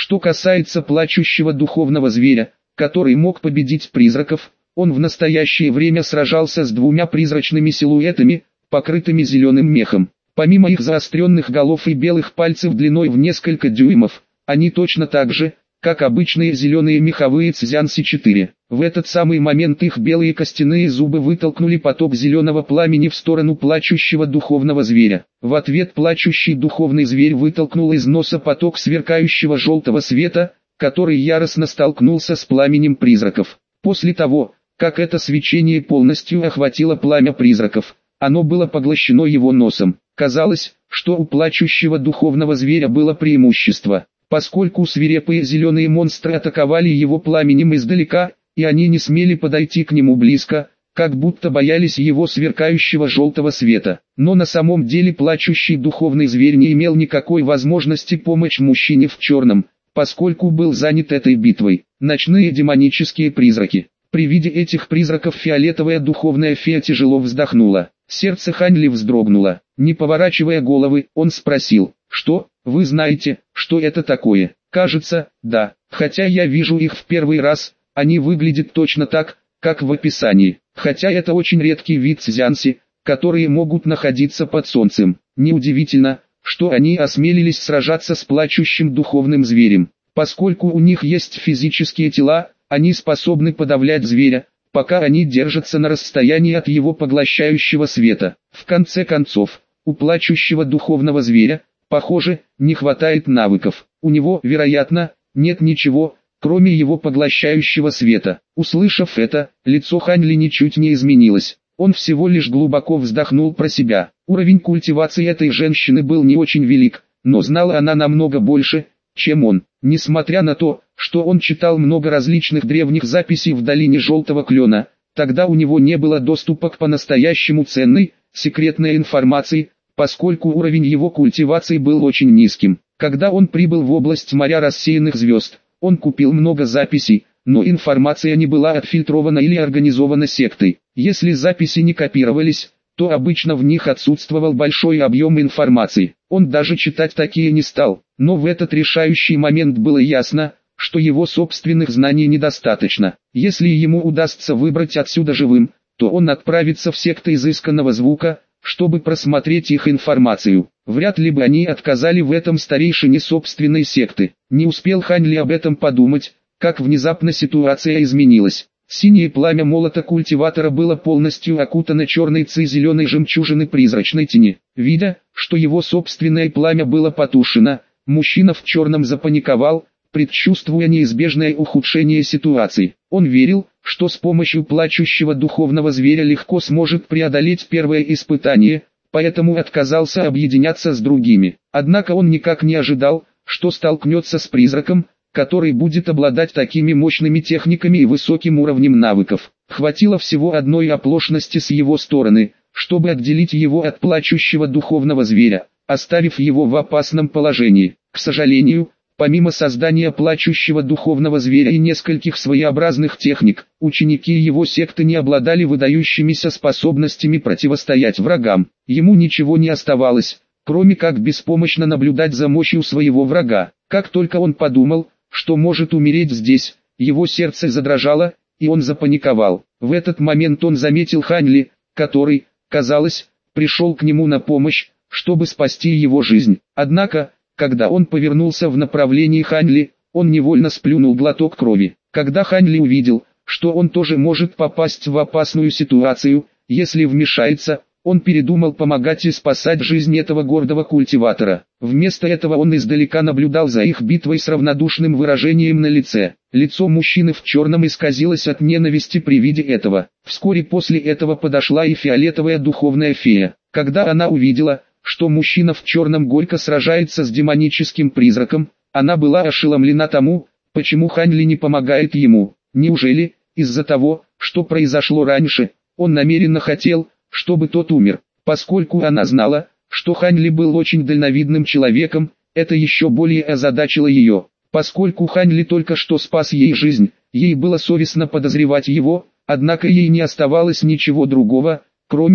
Что касается плачущего духовного зверя, который мог победить призраков, он в настоящее время сражался с двумя призрачными силуэтами, покрытыми зеленым мехом. Помимо их заостренных голов и белых пальцев длиной в несколько дюймов, они точно так же, как обычные зеленые меховые Цзянси-4. В этот самый момент их белые костяные зубы вытолкнули поток зеленого пламени в сторону плачущего духовного зверя. В ответ плачущий духовный зверь вытолкнул из носа поток сверкающего желтого света, который яростно столкнулся с пламенем призраков. После того, как это свечение полностью охватило пламя призраков, оно было поглощено его носом. Казалось, что у плачущего духовного зверя было преимущество, поскольку свирепые зеленые монстры атаковали его пламенем издалека, и они не смели подойти к нему близко, как будто боялись его сверкающего желтого света. Но на самом деле плачущий духовный зверь не имел никакой возможности помочь мужчине в черном, поскольку был занят этой битвой. Ночные демонические призраки. При виде этих призраков фиолетовая духовная фея тяжело вздохнула. Сердце Хань Ли вздрогнуло. Не поворачивая головы, он спросил: «Что, вы знаете, что это такое?» «Кажется, да, хотя я вижу их в первый раз, они выглядят точно так, как в описании. Хотя это очень редкий вид цзянси, которые могут находиться под солнцем. Неудивительно, что они осмелились сражаться с плачущим духовным зверем. Поскольку у них есть физические тела, они способны подавлять зверя, пока они держатся на расстоянии от его поглощающего света. В конце концов, у плачущего духовного зверя, похоже, не хватает навыков. У него, вероятно, нет ничего, кроме его поглощающего света». Услышав это, лицо Хань Ли ничуть не изменилось. Он всего лишь глубоко вздохнул про себя. Уровень культивации этой женщины был не очень велик, но знала она намного больше, чем он. Несмотря на то, что он читал много различных древних записей в долине Желтого Клена, тогда у него не было доступа к по-настоящему ценной, секретной информации, поскольку уровень его культивации был очень низким. Когда он прибыл в область моря рассеянных звезд, он купил много записей, но информация не была отфильтрована или организована сектой. Если записи не копировались, то обычно в них отсутствовал большой объем информации. Он даже читать такие не стал, но в этот решающий момент было ясно, что его собственных знаний недостаточно. Если ему удастся выбрать отсюда живым, то он отправится в секты изысканного звука, чтобы просмотреть их информацию. Вряд ли бы они отказали в этом старейшине собственной секты. Не успел Хань Ли об этом подумать, как внезапно ситуация изменилась. Синее пламя молота культиватора было полностью окутано черной ци зеленой жемчужины призрачной тени. Видя, что его собственное пламя было потушено, мужчина в черном запаниковал, предчувствуя неизбежное ухудшение ситуации. Он верил, что с помощью плачущего духовного зверя легко сможет преодолеть первое испытание, поэтому отказался объединяться с другими. Однако он никак не ожидал, что столкнется с призраком, который будет обладать такими мощными техниками и высоким уровнем навыков. Хватило всего одной оплошности с его стороны, чтобы отделить его от плачущего духовного зверя, оставив его в опасном положении. К сожалению, помимо создания плачущего духовного зверя и нескольких своеобразных техник, ученики его секты не обладали выдающимися способностями противостоять врагам. Ему ничего не оставалось, кроме как беспомощно наблюдать за мощью своего врага. Как только он подумал, что может умереть здесь, его сердце задрожало, и он запаниковал. В этот момент он заметил Хань Ли, который, казалось, пришел к нему на помощь, чтобы спасти его жизнь. Однако, когда он повернулся в направлении Хань Ли, он невольно сплюнул глоток крови. Когда Хань Ли увидел, что он тоже может попасть в опасную ситуацию, если вмешается, он передумал помогать и спасать жизнь этого гордого культиватора. Вместо этого он издалека наблюдал за их битвой с равнодушным выражением на лице. Лицо мужчины в черном исказилось от ненависти при виде этого. Вскоре после этого подошла и фиолетовая духовная фея. Когда она увидела, что мужчина в черном горько сражается с демоническим призраком, она была ошеломлена тому, почему Хань Ли не помогает ему. Неужели, из-за того, что произошло раньше, он намеренно хотел, чтобы тот умер? Поскольку она знала, что Хань Ли был очень дальновидным человеком, это еще более озадачило ее. Поскольку Хань Ли только что спас ей жизнь, ей было совестно подозревать его, однако ей не оставалось ничего другого, кроме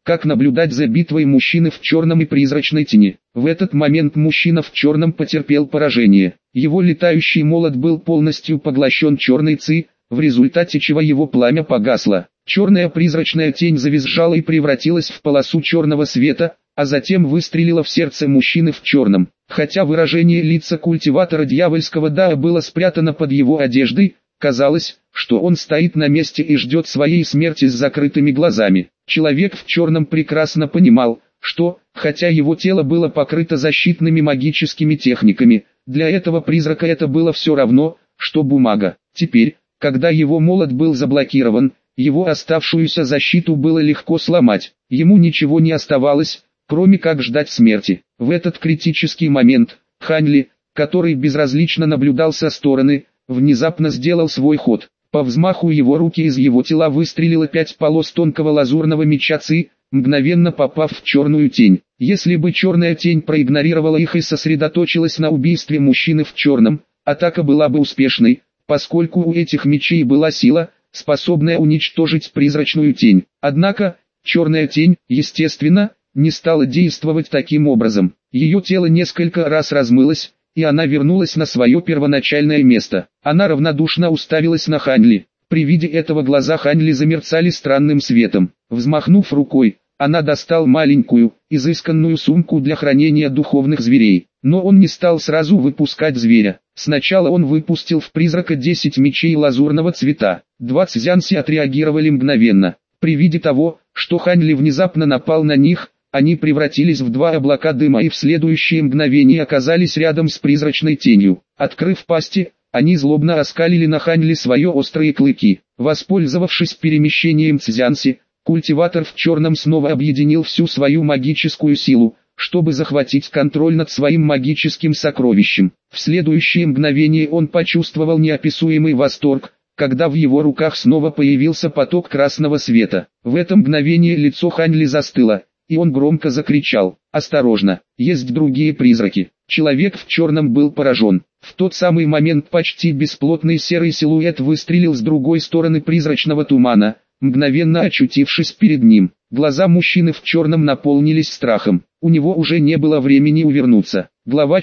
как наблюдать за битвой мужчины в черном и призрачной тени. В этот момент мужчина в черном потерпел поражение. Его летающий молот был полностью поглощен черной ци, в результате чего его пламя погасло. Черная призрачная тень завизжала и превратилась в полосу черного света, а затем выстрелила в сердце мужчины в черном. Хотя выражение лица культиватора дьявольского Даа было спрятано под его одеждой, казалось, что он стоит на месте и ждет своей смерти с закрытыми глазами. Человек в черном прекрасно понимал, что, хотя его тело было покрыто защитными магическими техниками, для этого призрака это было все равно, что бумага. Теперь, когда его молот был заблокирован, его оставшуюся защиту было легко сломать. Ему ничего не оставалось, кроме как ждать смерти. В этот критический момент, Хань Ли, который безразлично наблюдал со стороны, внезапно сделал свой ход. По взмаху его руки из его тела выстрелило 5 полос тонкого лазурного меча Ци, мгновенно попав в черную тень. Если бы черная тень проигнорировала их и сосредоточилась на убийстве мужчины в черном, атака была бы успешной, поскольку у этих мечей была сила, способная уничтожить призрачную тень. Однако, черная тень, естественно, не стала действовать таким образом. Ее тело несколько раз размылось, и она вернулась на свое первоначальное место. Она равнодушно уставилась на Хань Ли. При виде этого глаза Хань Ли замерцали странным светом. Взмахнув рукой, она достал маленькую, изысканную сумку для хранения духовных зверей. Но он не стал сразу выпускать зверя. Сначала он выпустил в призрака 10 мечей лазурного цвета. 2 цзянси отреагировали мгновенно. При виде того, что Хань Ли внезапно напал на них, они превратились в 2 облака дыма и в следующее мгновение оказались рядом с призрачной тенью. Открыв пасти, они злобно оскалили на Хань Ли свои острые клыки. Воспользовавшись перемещением цзянси, культиватор в черном снова объединил всю свою магическую силу, чтобы захватить контроль над своим магическим сокровищем. В следующее мгновение он почувствовал неописуемый восторг, когда в его руках снова появился поток красного света. В это мгновение лицо Хань Ли застыло, и он громко закричал: «Осторожно, есть другие призраки!» Человек в черном был поражен. В тот самый момент почти бесплотный серый силуэт выстрелил с другой стороны призрачного тумана, мгновенно очутившись перед ним. Глаза мужчины в черном наполнились страхом. У него уже не было времени увернуться. Глава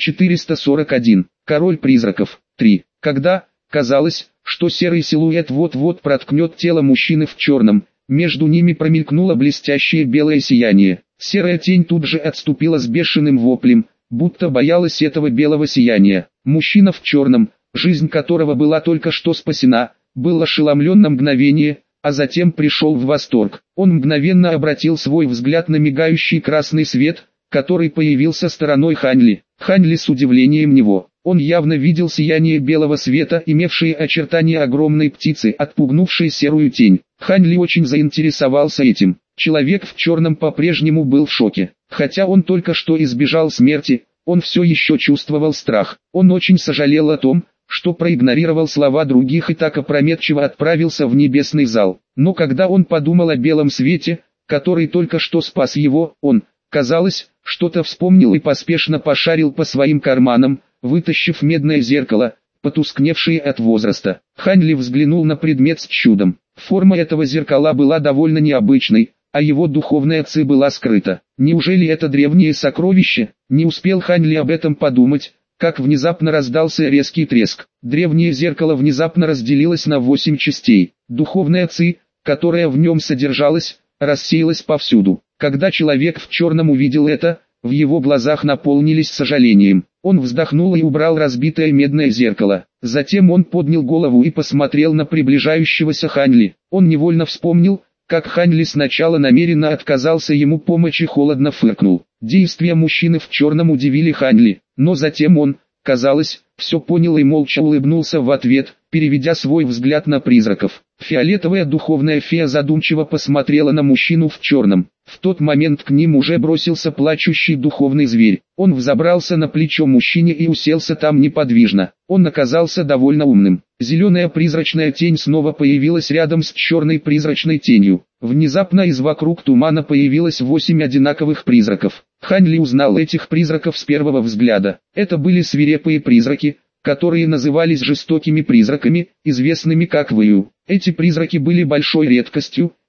441. Король призраков. 3. Когда, казалось, что серый силуэт вот-вот проткнет тело мужчины в черном, между ними промелькнуло блестящее белое сияние. Серая тень тут же отступила с бешеным воплем, будто боялась этого белого сияния. Мужчина в черном, жизнь которого была только что спасена, был ошеломлен на мгновение, а затем пришел в восторг. Он мгновенно обратил свой взгляд на мигающий красный свет, который появился стороной Хань Ли. Хань Ли с удивлением него. Он явно видел сияние белого света, имевшее очертания огромной птицы, отпугнувшей серую тень. Хань Ли очень заинтересовался этим. Человек в черном по-прежнему был в шоке. Хотя он только что избежал смерти, он все еще чувствовал страх. Он очень сожалел о том, что проигнорировал слова других и так опрометчиво отправился в небесный зал. Но когда он подумал о белом свете, который только что спас его, он, казалось, что-то вспомнил и поспешно пошарил по своим карманам, вытащив медное зеркало, потускневшее от возраста. Хань Ли взглянул на предмет с чудом. Форма этого зеркала была довольно необычной, а его духовная ци была скрыта. Неужели это древнее сокровище? Не успел Хань Ли об этом подумать, как внезапно раздался резкий треск. Древнее зеркало внезапно разделилось на 8 частей. Духовная ци, которая в нем содержалась, рассеялась повсюду. Когда человек в черном увидел это, в его глазах наполнились сожалением. Он вздохнул и убрал разбитое медное зеркало. Затем он поднял голову и посмотрел на приближающегося Хань Ли. Он невольно вспомнил, как Хань Ли сначала намеренно отказался ему помочь и холодно фыркнул. Действия мужчины в черном удивили Хань Ли, но затем он, казалось, все понял и молча улыбнулся в ответ, переведя свой взгляд на призраков. Фиолетовая духовная фея задумчиво посмотрела на мужчину в черном. В тот момент к ним уже бросился плачущий духовный зверь. Он взобрался на плечо мужчине и уселся там неподвижно. Он оказался довольно умным. Зеленая призрачная тень снова появилась рядом с черной призрачной тенью. Внезапно из вокруг тумана появилось 8 одинаковых призраков. Хань Ли узнал этих призраков с первого взгляда. Это были свирепые призраки, которые назывались жестокими призраками, известными как Вэю. Эти призраки были большой редкостью,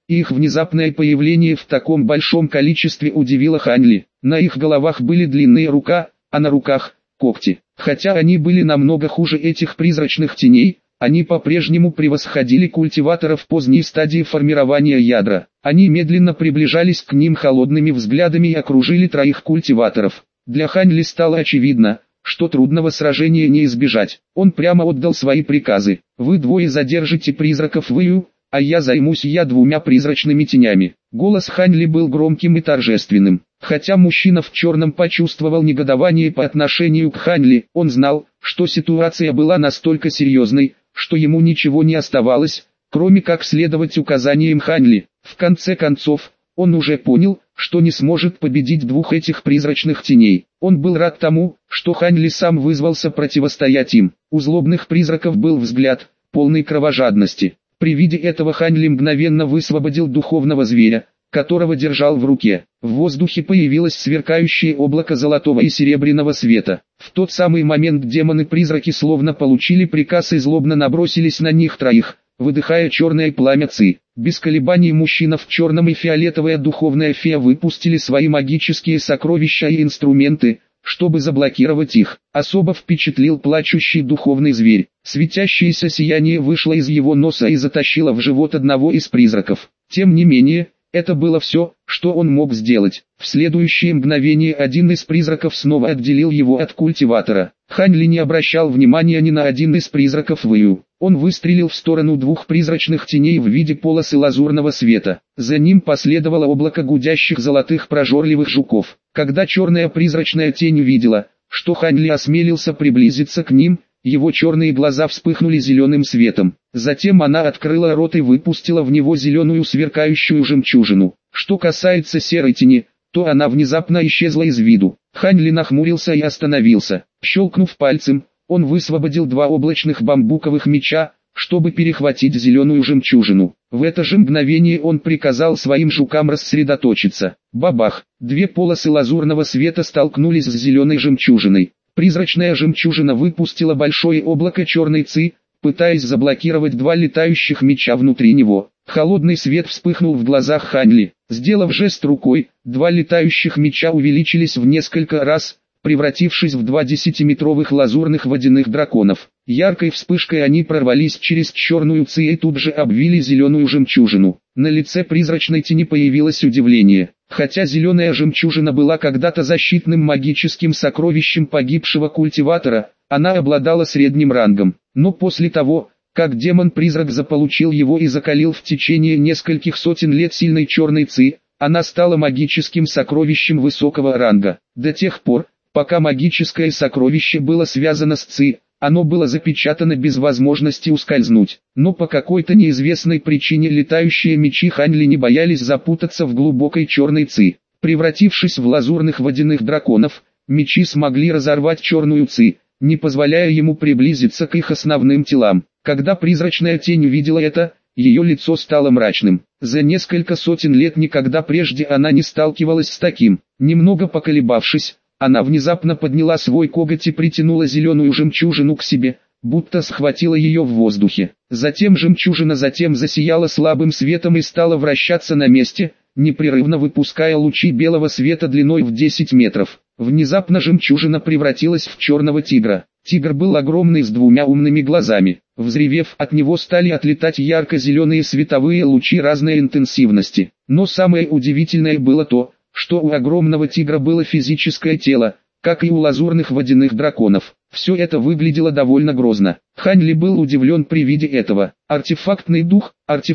и их внезапное появление в таком большом количестве удивило Хань Ли. На их головах были длинные рука, а на руках – когти. Хотя они были намного хуже этих призрачных теней, они по-прежнему превосходили культиваторов поздней стадии формирования ядра. Они медленно приближались к ним холодными взглядами и окружили троих культиваторов. Для Хань Ли стало очевидно, что трудного сражения не избежать. Он прямо отдал свои приказы. «Вы двое задержите призраков Вэю, а я займусь двумя призрачными тенями». Голос Хань Ли был громким и торжественным. Хотя мужчина в черном почувствовал негодование по отношению к Хань Ли, он знал, что ситуация была настолько серьезной, что ему ничего не оставалось, кроме как следовать указаниям Хань Ли. В конце концов, он уже понял, что не сможет победить двух этих призрачных теней. Он был рад тому, что Хань Ли сам вызвался противостоять им. У злобных призраков был взгляд, полный кровожадности. При виде этого Хань Ли мгновенно высвободил духовного зверя, которого держал в руке. В воздухе появилось сверкающее облако золотого и серебряного света. В тот самый момент демоны-призраки словно получили приказ и злобно набросились на них троих, выдыхая черное пламя Ци. Без колебаний мужчина в черном и фиолетовая духовная фея выпустили свои магические сокровища и инструменты, чтобы заблокировать их. Особо впечатлил плачущий духовный зверь. Светящееся сияние вышло из его носа и затащило в живот одного из призраков. Тем не менее, это было все, что он мог сделать. В следующее мгновение один из призраков снова отделил его от культиватора. Хань Ли не обращал внимания ни на один из призраков Вэю. Он выстрелил в сторону двух призрачных теней в виде полосы лазурного света. За ним последовало облако гудящих золотых прожорливых жуков. Когда черная призрачная тень увидела, что Хань Ли осмелился приблизиться к ним, его черные глаза вспыхнули зеленым светом. Затем она открыла рот и выпустила в него зеленую сверкающую жемчужину. Что касается серой тени, то она внезапно исчезла из виду. Хань Ли нахмурился и остановился. Щелкнув пальцем, он высвободил два облачных бамбуковых меча, чтобы перехватить зеленую жемчужину. В это же мгновение он приказал своим жукам рассредоточиться. Бабах! Две полосы лазурного света столкнулись с зеленой жемчужиной. Призрачная жемчужина выпустила большое облако черной Ци, пытаясь заблокировать два летающих меча внутри него. Холодный свет вспыхнул в глазах Хань Ли. Сделав жест рукой, два летающих меча увеличились в несколько раз, превратившись в два 10-метровых лазурных водяных драконов. Яркой вспышкой они прорвались через черную Ци и тут же обвили зеленую жемчужину. На лице призрачной тени появилось удивление. Хотя зеленая жемчужина была когда-то защитным магическим сокровищем погибшего культиватора, она обладала средним рангом. Но после того, как демон-призрак заполучил его и закалил в течение нескольких сотен лет сильной черной Ци, она стала магическим сокровищем высокого ранга. До тех пор, пока магическое сокровище было связано с Ци, оно было запечатано без возможности ускользнуть. Но по какой-то неизвестной причине летающие мечи Хань Ли не боялись запутаться в глубокой черной Ци. Превратившись в лазурных водяных драконов, мечи смогли разорвать черную Ци, не позволяя ему приблизиться к их основным телам. Когда призрачная тень увидела это, ее лицо стало мрачным. За несколько сотен лет никогда прежде она не сталкивалась с таким. Немного поколебавшись, она внезапно подняла свой коготь и притянула зеленую жемчужину к себе, будто схватила ее в воздухе. Затем жемчужина засияла слабым светом и стала вращаться на месте, непрерывно выпуская лучи белого света длиной в 10 метров. Внезапно жемчужина превратилась в черного тигра. Тигр был огромный с двумя умными глазами. Взревев, от него стали отлетать ярко-зеленые световые лучи разной интенсивности. Но самое удивительное было то, что у огромного тигра было физическое тело, как и у лазурных водяных драконов. Все это выглядело довольно грозно. Хань Ли был удивлен при виде этого. Артефактный дух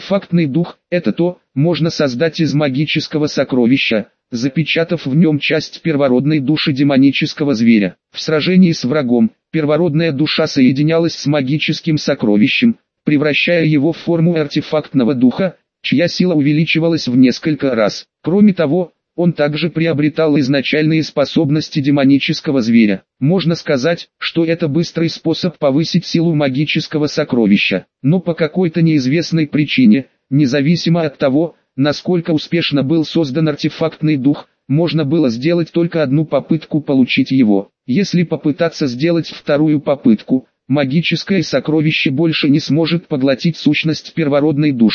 – это то, можно создать из магического сокровища, запечатав в нем часть первородной души демонического зверя. В сражении с врагом, первородная душа соединялась с магическим сокровищем, превращая его в форму артефактного духа, чья сила увеличивалась в несколько раз. Кроме того, он также приобретал изначальные способности демонического зверя. Можно сказать, что это быстрый способ повысить силу магического сокровища. Но по какой-то неизвестной причине, независимо от того, насколько успешно был создан артефактный дух, можно было сделать только одну попытку получить его. Если попытаться сделать вторую попытку, магическое сокровище больше не сможет поглотить сущность первородной души.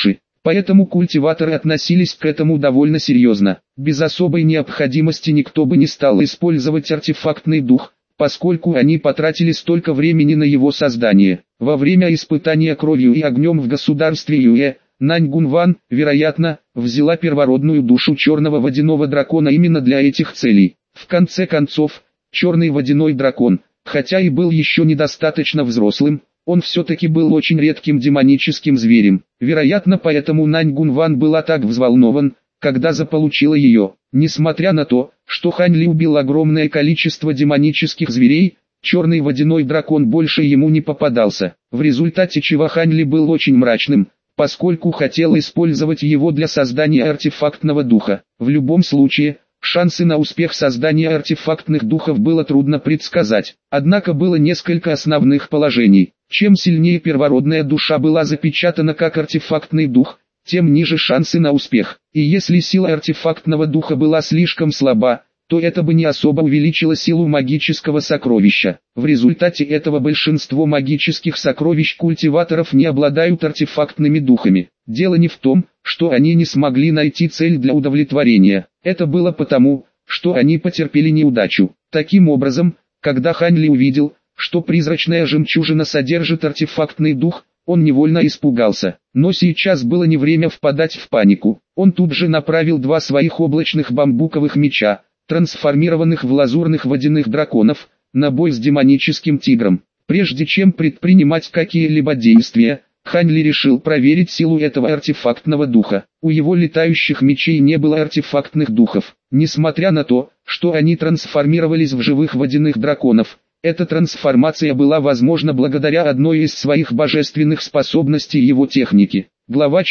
Поэтому культиваторы относились к этому довольно серьезно. Без особой необходимости никто бы не стал использовать артефактный дух, поскольку они потратили столько времени на его создание. Во время испытания кровью и огнем в государстве Юэ, Нань Гунван, вероятно, взяла первородную душу черного водяного дракона именно для этих целей. В конце концов, черный водяной дракон, хотя и был еще недостаточно взрослым, он все-таки был очень редким демоническим зверем. Вероятно, поэтому Нань Гунван была так взволнован, когда заполучила ее. Несмотря на то, что Хань Ли убил огромное количество демонических зверей, черный водяной дракон больше ему не попадался, в результате чего Хань Ли был очень мрачным, поскольку хотел использовать его для создания артефактного духа. В любом случае, шансы на успех создания артефактных духов было трудно предсказать, однако было несколько основных положений. Чем сильнее первородная душа была запечатана как артефактный дух, тем ниже шансы на успех. И если сила артефактного духа была слишком слаба, то это бы не особо увеличило силу магического сокровища. В результате этого большинство магических сокровищ культиваторов не обладают артефактными духами. Дело не в том, что они не смогли найти цель для удовлетворения. Это было потому, что они потерпели неудачу. Таким образом, когда Хань Ли увидел, что призрачная жемчужина содержит артефактный дух, он невольно испугался. Но сейчас было не время впадать в панику. Он тут же направил два своих облачных бамбуковых меча, трансформированных в лазурных водяных драконов, на бой с демоническим тигром. Прежде чем предпринимать какие-либо действия, Хань Ли решил проверить силу этого артефактного духа. У его летающих мечей не было артефактных духов. Несмотря на то, что они трансформировались в живых водяных драконов, эта трансформация была возможна благодаря одной из своих божественных способностей его техники. Глава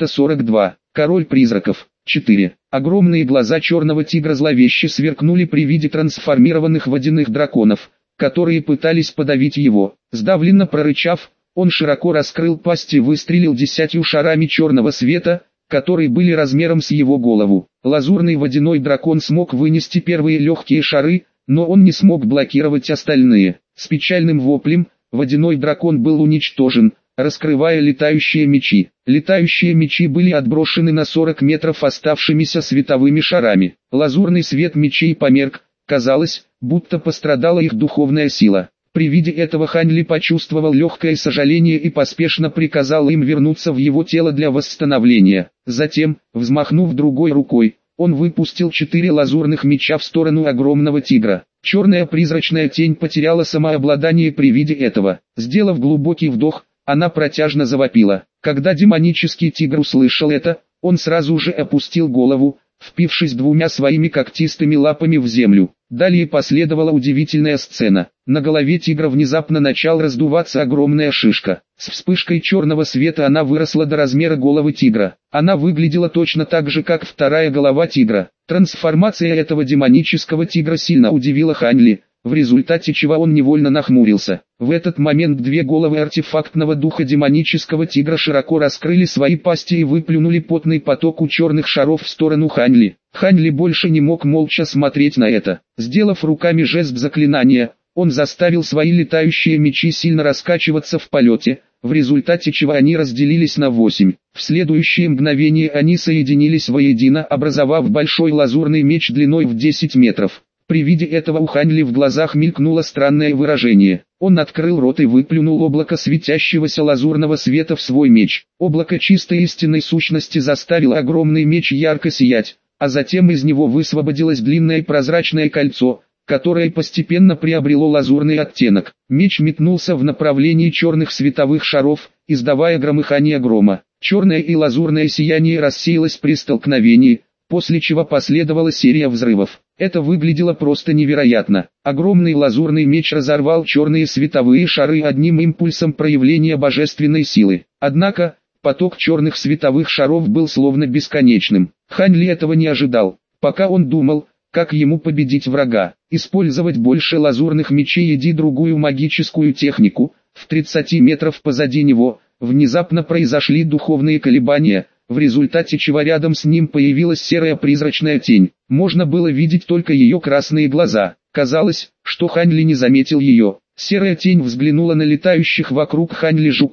442. Король призраков. 4. Огромные глаза черного тигра зловеще сверкнули при виде трансформированных водяных драконов, которые пытались подавить его. Сдавленно прорычав, он широко раскрыл пасть и выстрелил 10 шарами черного света, которые были размером с его голову. Лазурный водяной дракон смог вынести первые легкие шары, но он не смог блокировать остальные. С печальным воплем, водяной дракон был уничтожен, раскрывая летающие мечи. Летающие мечи были отброшены на 40 метров оставшимися световыми шарами. Лазурный свет мечей померк, казалось, будто пострадала их духовная сила. При виде этого Хань Ли почувствовал легкое сожаление и поспешно приказал им вернуться в его тело для восстановления. Затем, взмахнув другой рукой, он выпустил 4 лазурных меча в сторону огромного тигра. Черная призрачная тень потеряла самообладание при виде этого. Сделав глубокий вдох, она протяжно завопила. Когда демонический тигр услышал это, он сразу же опустил голову, впившись двумя своими когтистыми лапами в землю. Далее последовала удивительная сцена. На голове тигра внезапно начал раздуваться огромная шишка. С вспышкой черного света она выросла до размера головы тигра. Она выглядела точно так же, как вторая голова тигра. Трансформация этого демонического тигра сильно удивила Хань Ли, в результате чего он невольно нахмурился. В этот момент две головы артефактного духа демонического тигра широко раскрыли свои пасти и выплюнули потный поток у черных шаров в сторону Хань Ли. Хань Ли больше не мог молча смотреть на это. Сделав руками жест заклинания, он заставил свои летающие мечи сильно раскачиваться в полете, в результате чего они разделились на 8. В следующее мгновение они соединились воедино, образовав большой лазурный меч длиной в 10 метров. При виде этого у Хань Ли в глазах мелькнуло странное выражение. Он открыл рот и выплюнул облако светящегося лазурного света в свой меч. Облако чистой истинной сущности заставило огромный меч ярко сиять, а затем из него высвободилось длинное прозрачное кольцо, которое постепенно приобрело лазурный оттенок. Меч метнулся в направлении черных световых шаров, издавая громыхание грома. Черное и лазурное сияние рассеялось при столкновении, после чего последовала серия взрывов. Это выглядело просто невероятно. Огромный лазурный меч разорвал черные световые шары одним импульсом проявления божественной силы. Однако, поток черных световых шаров был словно бесконечным. Хань Ли этого не ожидал. Пока он думал, как ему победить врага, использовать больше лазурных мечей и другую магическую технику, в 30 метров позади него, внезапно произошли духовные колебания, в результате чего рядом с ним появилась серая призрачная тень. Можно было видеть только ее красные глаза. Казалось, что Хань Ли не заметил ее. Серая тень взглянула на летающих вокруг Хань Ли жуков,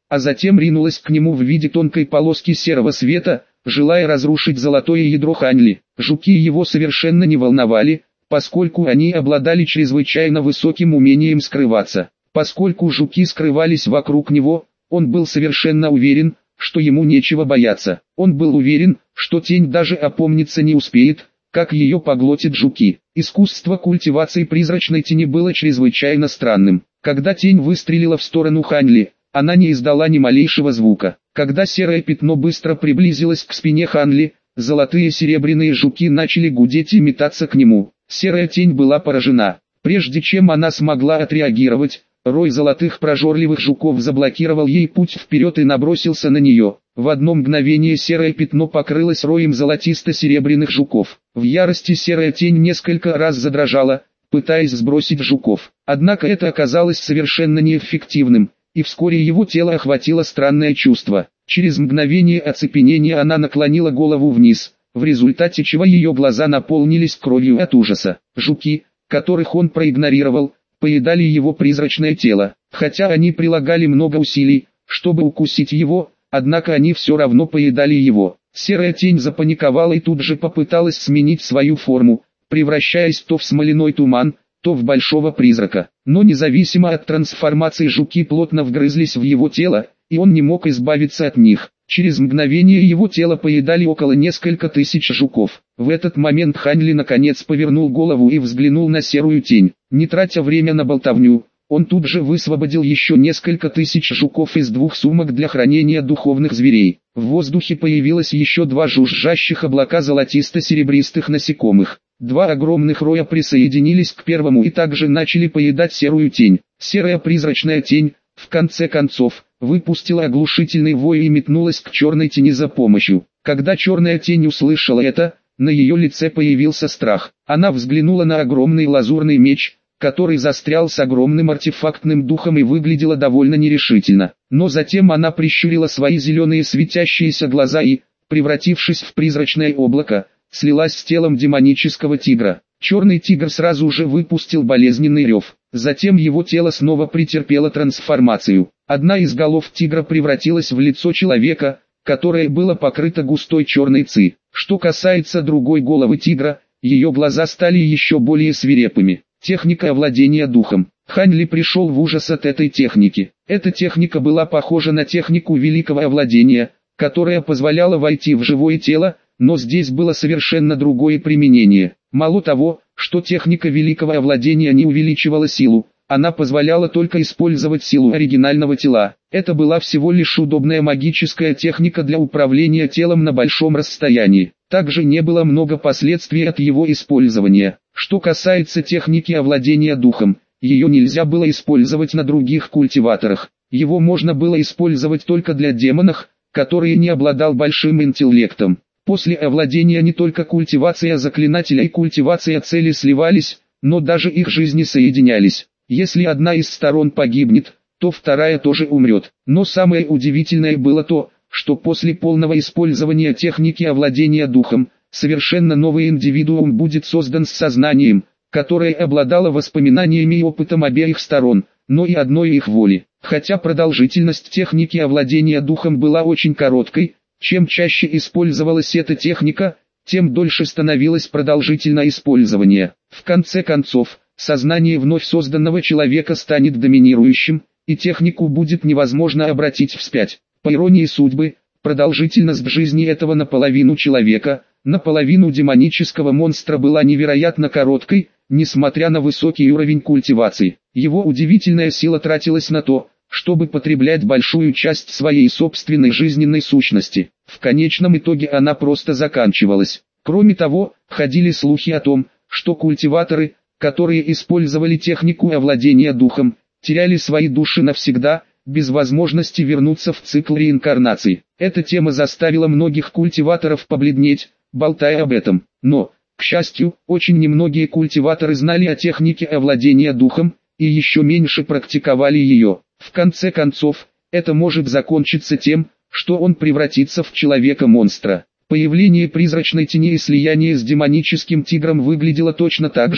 а затем ринулась к нему в виде тонкой полоски серого света, желая разрушить золотое ядро Ханьли. Жуки его совершенно не волновали, поскольку они обладали чрезвычайно высоким умением скрываться. Поскольку жуки скрывались вокруг него, он был совершенно уверен, что ему нечего бояться. Он был уверен, что тень даже опомниться не успеет, как ее поглотят жуки. Искусство культивации призрачной тени было чрезвычайно странным. Когда тень выстрелила в сторону Ханьли, она не издала ни малейшего звука. Когда серое пятно быстро приблизилось к спине Ханьли, золотые и серебряные жуки начали гудеть и метаться к нему. Серая тень была поражена. Прежде чем она смогла отреагировать, рой золотых прожорливых жуков заблокировал ей путь вперед и набросился на нее. В одно мгновение серое пятно покрылось роем золотисто-серебряных жуков. В ярости серая тень несколько раз задрожала, пытаясь сбросить жуков. Однако это оказалось совершенно неэффективным, и вскоре его тело охватило странное чувство. Через мгновение оцепенения она наклонила голову вниз, в результате чего ее глаза наполнились кровью от ужаса. Жуки, которых он проигнорировал, поедали его призрачное тело. Хотя они прилагали много усилий, чтобы укусить его, однако они все равно поедали его. Серая тень запаниковала и тут же попыталась сменить свою форму, превращаясь то в смоляной туман, то в большого призрака. Но независимо от трансформации жуки плотно вгрызлись в его тело, и он не мог избавиться от них. Через мгновение его тело поедали около несколько тысяч жуков. В этот момент Ханьли наконец повернул голову и взглянул на серую тень. Не тратя время на болтовню, он тут же высвободил еще несколько тысяч жуков из 2 сумок для хранения духовных зверей. В воздухе появилось еще 2 жужжащих облака золотисто-серебристых насекомых. 2 огромных роя присоединились к первому и также начали поедать серую тень. Серая призрачная тень, в конце концов, выпустила оглушительный вой и метнулась к черной тени за помощью. Когда черная тень услышала это, на ее лице появился страх. Она взглянула на огромный лазурный меч, который застрял с огромным артефактным духом и выглядела довольно нерешительно. Но затем она прищурила свои зеленые светящиеся глаза и, превратившись в призрачное облако, слилась с телом демонического тигра. Черный тигр сразу же выпустил болезненный рев. Затем его тело снова претерпело трансформацию. Одна из голов тигра превратилась в лицо человека, которое было покрыто густой черной ци. Что касается другой головы тигра, ее глаза стали еще более свирепыми. Техника овладения духом. Ханьли пришел в ужас от этой техники. Эта техника была похожа на технику великого овладения, которая позволяла войти в живое тело, но здесь было совершенно другое применение. Мало того, что техника великого овладения не увеличивала силу, она позволяла только использовать силу оригинального тела. Это была всего лишь удобная магическая техника для управления телом на большом расстоянии. Также не было много последствий от его использования. Что касается техники овладения духом, ее нельзя было использовать на других культиваторах. Его можно было использовать только для демонов, которые не обладал большим интеллектом. После овладения не только культивация заклинателя и культивация цели сливались, но даже их жизни соединялись. Если одна из сторон погибнет, то вторая тоже умрет. Но самое удивительное было то, что после полного использования техники овладения духом, совершенно новый индивидуум будет создан с сознанием, которое обладало воспоминаниями и опытом обеих сторон, но и одной их воли. Хотя продолжительность техники овладения духом была очень короткой, чем чаще использовалась эта техника, тем дольше становилось продолжительное использование. В конце концов, сознание вновь созданного человека станет доминирующим, и технику будет невозможно обратить вспять. По иронии судьбы, продолжительность жизни этого наполовину человека, наполовину демонического монстра была невероятно короткой, несмотря на высокий уровень культивации. Его удивительная сила тратилась на то, чтобы потреблять большую часть своей собственной жизненной сущности. В конечном итоге она просто заканчивалась. Кроме того, ходили слухи о том, что культиваторы, которые использовали технику овладения духом, теряли свои души навсегда, без возможности вернуться в цикл реинкарнации. Эта тема заставила многих культиваторов побледнеть, болтая об этом. Но, к счастью, очень немногие культиваторы знали о технике овладения духом, и еще меньше практиковали ее. В конце концов, это может закончиться тем, что он превратится в человека-монстра. Появление призрачной тени и слияние с демоническим тигром выглядело точно так же,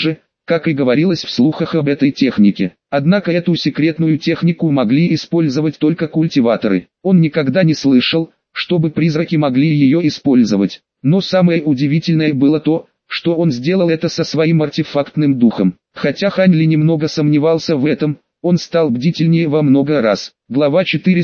как и говорилось в слухах об этой технике. Однако эту секретную технику могли использовать только культиваторы. Он никогда не слышал, чтобы призраки могли ее использовать. Но самое удивительное было то, что он сделал это со своим артефактным духом. Хотя Хань Ли немного сомневался в этом, он стал бдительнее во много раз. Глава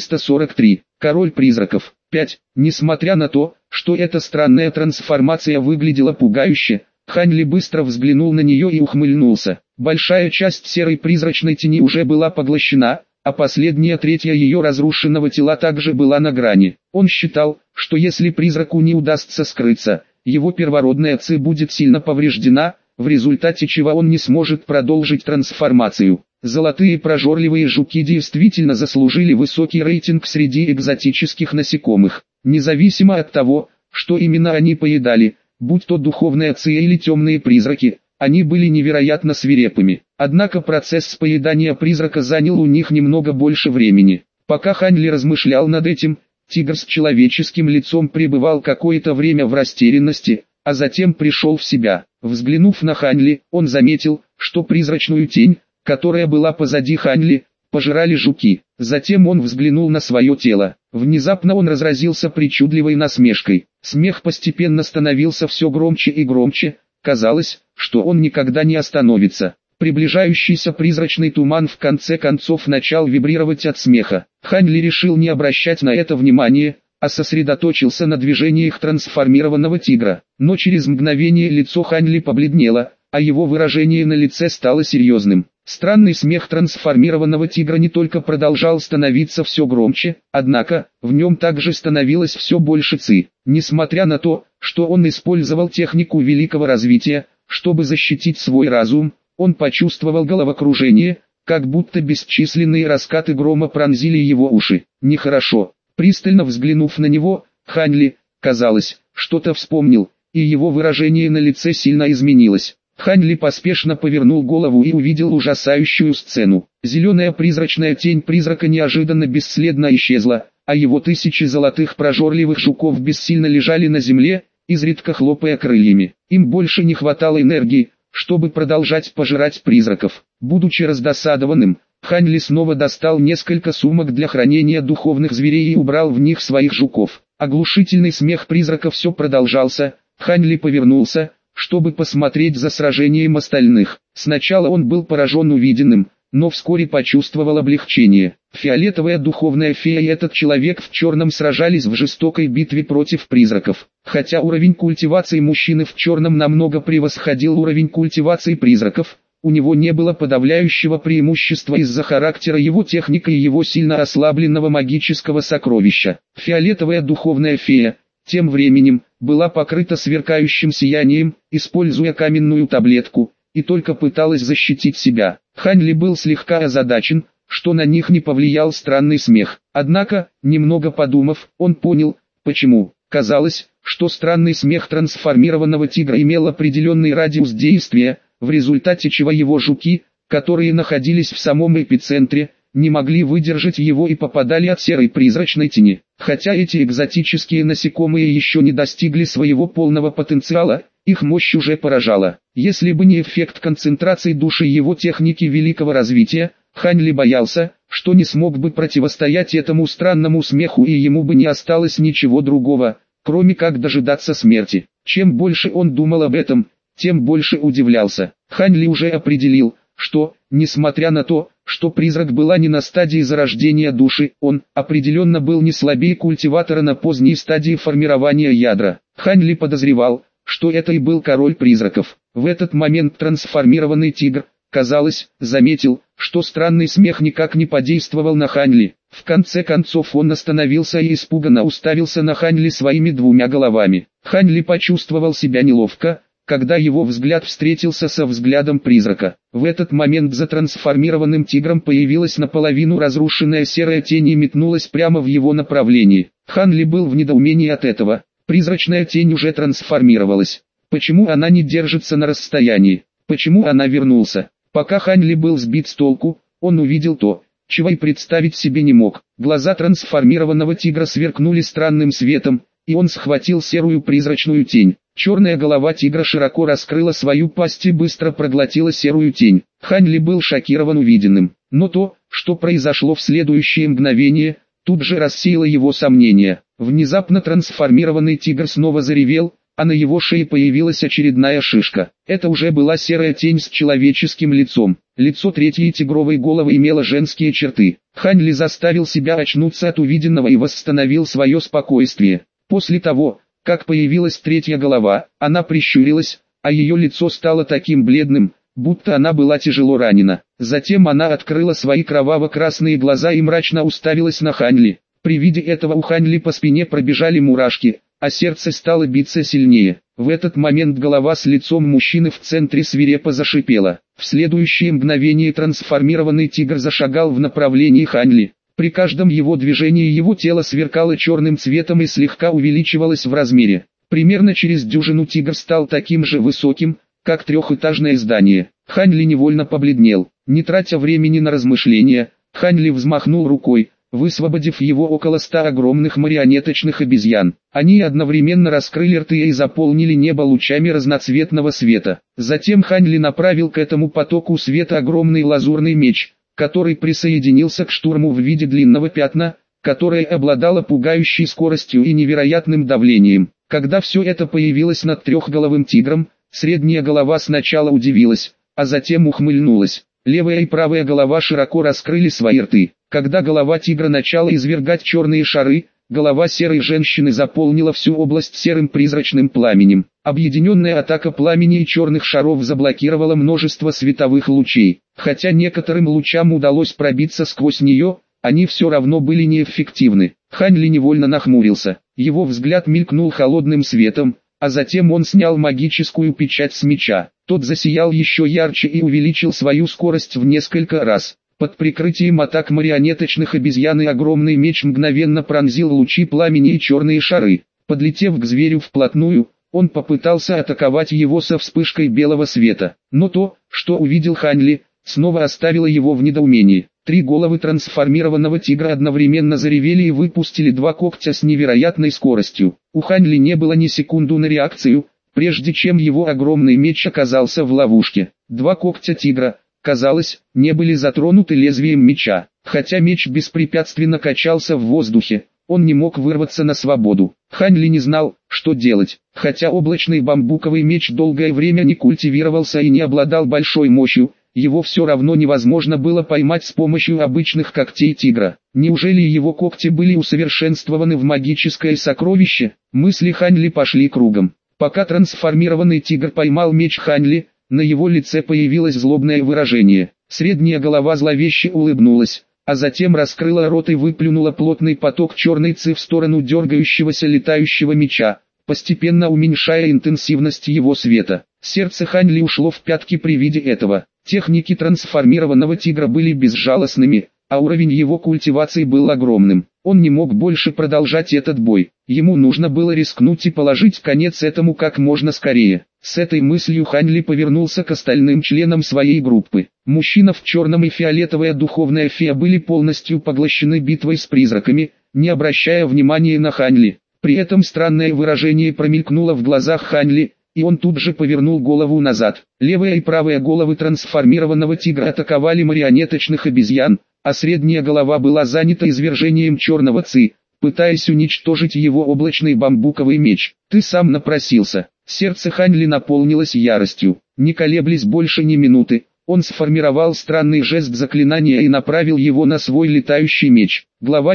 443. Король призраков. 5. Несмотря на то, что эта странная трансформация выглядела пугающе, Хань Ли быстро взглянул на нее и ухмыльнулся. Большая часть серой призрачной тени уже была поглощена, а последняя третья ее разрушенного тела также была на грани. Он считал, что если призраку не удастся скрыться, его первородная ци будет сильно повреждена, в результате чего он не сможет продолжить трансформацию. Золотые прожорливые жуки действительно заслужили высокий рейтинг среди экзотических насекомых. Независимо от того, что именно они поедали, будь то духовная ци или темные призраки, они были невероятно свирепыми. Однако процесс поедания призрака занял у них немного больше времени. Пока Хань Ли размышлял над этим, тигр с человеческим лицом пребывал какое-то время в растерянности, а затем пришел в себя. Взглянув на Хань Ли, он заметил, что призрачную тень, которая была позади Хань Ли, пожирали жуки. Затем он взглянул на свое тело. Внезапно он разразился причудливой насмешкой. Смех постепенно становился все громче и громче. Казалось, что он никогда не остановится. Приближающийся призрачный туман в конце концов начал вибрировать от смеха. Хань Ли решил не обращать на это внимания, а сосредоточился на движениях трансформированного тигра. Но через мгновение лицо Хань Ли побледнело, а его выражение на лице стало серьезным. Странный смех трансформированного тигра не только продолжал становиться все громче, однако, в нем также становилось все больше ци. Несмотря на то, что он использовал технику великого развития, чтобы защитить свой разум, он почувствовал головокружение, как будто бесчисленные раскаты грома пронзили его уши. Нехорошо. Пристально взглянув на него, Хань Ли, казалось, что-то вспомнил, и его выражение на лице сильно изменилось. Хань Ли поспешно повернул голову и увидел ужасающую сцену. Зеленая призрачная тень призрака неожиданно бесследно исчезла, а его тысячи золотых прожорливых жуков бессильно лежали на земле, изредка хлопая крыльями. Им больше не хватало энергии, чтобы продолжать пожирать призраков. Будучи раздосадованным, Хань Ли снова достал несколько сумок для хранения духовных зверей и убрал в них своих жуков. Оглушительный смех призрака все продолжался. Хань Ли повернулся, чтобы посмотреть за сражением остальных. Сначала он был поражен увиденным, но вскоре почувствовал облегчение. Фиолетовая духовная фея и этот человек в черном сражались в жестокой битве против призраков. Хотя уровень культивации мужчины в черном намного превосходил уровень культивации призраков, у него не было подавляющего преимущества из-за характера его техники и его сильно ослабленного магического сокровища. Фиолетовая духовная фея, тем временем, была покрыта сверкающим сиянием, используя каменную таблетку, и только пыталась защитить себя. Хань Ли был слегка озадачен, что на них не повлиял странный смех. Однако, немного подумав, он понял, почему. Казалось, что странный смех трансформированного тигра имел определенный радиус действия, в результате чего его жуки, которые находились в самом эпицентре, не могли выдержать его и попадали от серой призрачной тени. Хотя эти экзотические насекомые еще не достигли своего полного потенциала, их мощь уже поражала. Если бы не эффект концентрации души его техники великого развития, Хань Ли боялся, что не смог бы противостоять этому странному смеху и ему бы не осталось ничего другого, кроме как дожидаться смерти. Чем больше он думал об этом, тем больше удивлялся. Хань Ли уже определил, что, несмотря на то, что призрак была не на стадии зарождения души, он определенно был не слабее культиватора на поздней стадии формирования ядра. Хань Ли подозревал, что это и был король призраков. В этот момент трансформированный тигр, казалось, заметил, что странный смех никак не подействовал на Хань Ли. В конце концов он остановился и испуганно уставился на Хань Ли своими двумя головами. Хань Ли почувствовал себя неловко, когда его взгляд встретился со взглядом призрака. В этот момент за трансформированным тигром появилась наполовину разрушенная серая тень и метнулась прямо в его направлении. Хань Ли был в недоумении от этого. Призрачная тень уже трансформировалась. Почему она не держится на расстоянии? Почему она вернулся? Пока Хань Ли был сбит с толку, он увидел то, чего и представить себе не мог. Глаза трансформированного тигра сверкнули странным светом, и он схватил серую призрачную тень. Черная голова тигра широко раскрыла свою пасть и быстро проглотила серую тень. Хань Ли был шокирован увиденным, но то, что произошло в следующее мгновение, тут же рассеяло его сомнения. Внезапно трансформированный тигр снова заревел, а на его шее появилась очередная шишка. Это уже была серая тень с человеческим лицом. Лицо третьей тигровой головы имело женские черты. Хань Ли заставил себя очнуться от увиденного и восстановил свое спокойствие. После того, как появилась третья голова, она прищурилась, а ее лицо стало таким бледным, будто она была тяжело ранена. Затем она открыла свои кроваво-красные глаза и мрачно уставилась на Хань Ли. При виде этого у Хань Ли по спине пробежали мурашки, а сердце стало биться сильнее. В этот момент голова с лицом мужчины в центре свирепо зашипела. В следующее мгновение трансформированный тигр зашагал в направлении Хань Ли. При каждом его движении его тело сверкало черным цветом и слегка увеличивалось в размере. Примерно через дюжину тигр стал таким же высоким, как трехэтажное здание. Хань Ли невольно побледнел. Не тратя времени на размышления, Хань Ли взмахнул рукой, высвободив его около 100 огромных марионеточных обезьян. Они одновременно раскрыли рты и заполнили небо лучами разноцветного света. Затем Хань Ли направил к этому потоку света огромный лазурный меч, который присоединился к штурму в виде длинного пятна, которое обладало пугающей скоростью и невероятным давлением. Когда все это появилось над трехголовым тигром, средняя голова сначала удивилась, а затем ухмыльнулась. Левая и правая голова широко раскрыли свои рты. Когда голова тигра начала извергать черные шары, голова серой женщины заполнила всю область серым призрачным пламенем. Объединенная атака пламени и черных шаров заблокировала множество световых лучей. Хотя некоторым лучам удалось пробиться сквозь нее, они все равно были неэффективны. Хань Ли невольно нахмурился. Его взгляд мелькнул холодным светом, а затем он снял магическую печать с меча. Тот засиял еще ярче и увеличил свою скорость в несколько раз. Под прикрытием атак марионеточных обезьян и огромный меч мгновенно пронзил лучи пламени и черные шары. Подлетев к зверю вплотную, он попытался атаковать его со вспышкой белого света. Но то, что увидел Хань Ли, снова оставило его в недоумении. Три головы трансформированного тигра одновременно заревели и выпустили два когтя с невероятной скоростью. У Хань Ли не было ни секунды на реакцию, прежде чем его огромный меч оказался в ловушке. Два когтя тигра, казалось, не были затронуты лезвием меча. Хотя меч беспрепятственно качался в воздухе, он не мог вырваться на свободу. Хань Ли не знал, что делать. Хотя облачный бамбуковый меч долгое время не культивировался и не обладал большой мощью, его все равно невозможно было поймать с помощью обычных когтей тигра. Неужели его когти были усовершенствованы в магическое сокровище? Мысли Хань Ли пошли кругом. Пока трансформированный тигр поймал меч Хань Ли, на его лице появилось злобное выражение. Средняя голова зловеще улыбнулась, а затем раскрыла рот и выплюнула плотный поток черной ци в сторону дергающегося летающего меча, постепенно уменьшая интенсивность его света. Сердце Хань Ли ушло в пятки при виде этого. Техники трансформированного тигра были безжалостными, а уровень его культивации был огромным. Он не мог больше продолжать этот бой. Ему нужно было рискнуть и положить конец этому как можно скорее. С этой мыслью Хань Ли повернулся к остальным членам своей группы. Мужчина в черном и фиолетовая духовная фея были полностью поглощены битвой с призраками, не обращая внимания на Хань Ли. При этом странное выражение промелькнуло в глазах Хань Ли, и он тут же повернул голову назад. Левая и правая головы трансформированного тигра атаковали марионеточных обезьян, а средняя голова была занята извержением черного ци, пытаясь уничтожить его облачный бамбуковый меч. «Ты сам напросился». Сердце Хань Ли наполнилось яростью. Не колеблясь больше ни минуты, он сформировал странный жест заклинания и направил его на свой летающий меч. Глава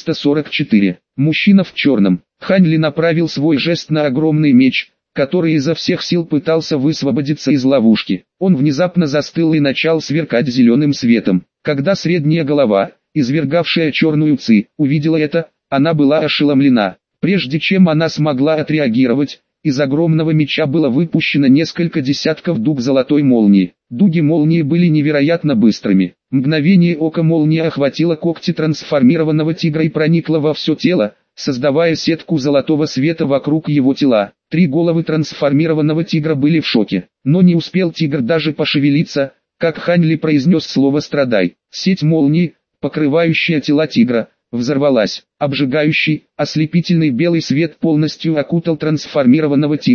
444. Мужчина в черном. Хань Ли направил свой жест на огромный меч, который изо всех сил пытался высвободиться из ловушки. Он внезапно застыл и начал сверкать зеленым светом. Когда средняя голова, извергавшая черную ци, увидела это, она была ошеломлена. Прежде чем она смогла отреагировать, из огромного меча было выпущено несколько десятков дуг золотой молнии. Дуги молнии были невероятно быстрыми. Мгновение ока молния охватила когти трансформированного тигра и проникла во все тело, создавая сетку золотого света вокруг его тела. Три головы трансформированного тигра были в шоке. Но не успел тигр даже пошевелиться, как Хань Ли произнес слово «страдай». Сеть молнии, покрывающая тела тигра, взорвалась. Обжигающий, ослепительный белый свет полностью окутал трансформированного тигра,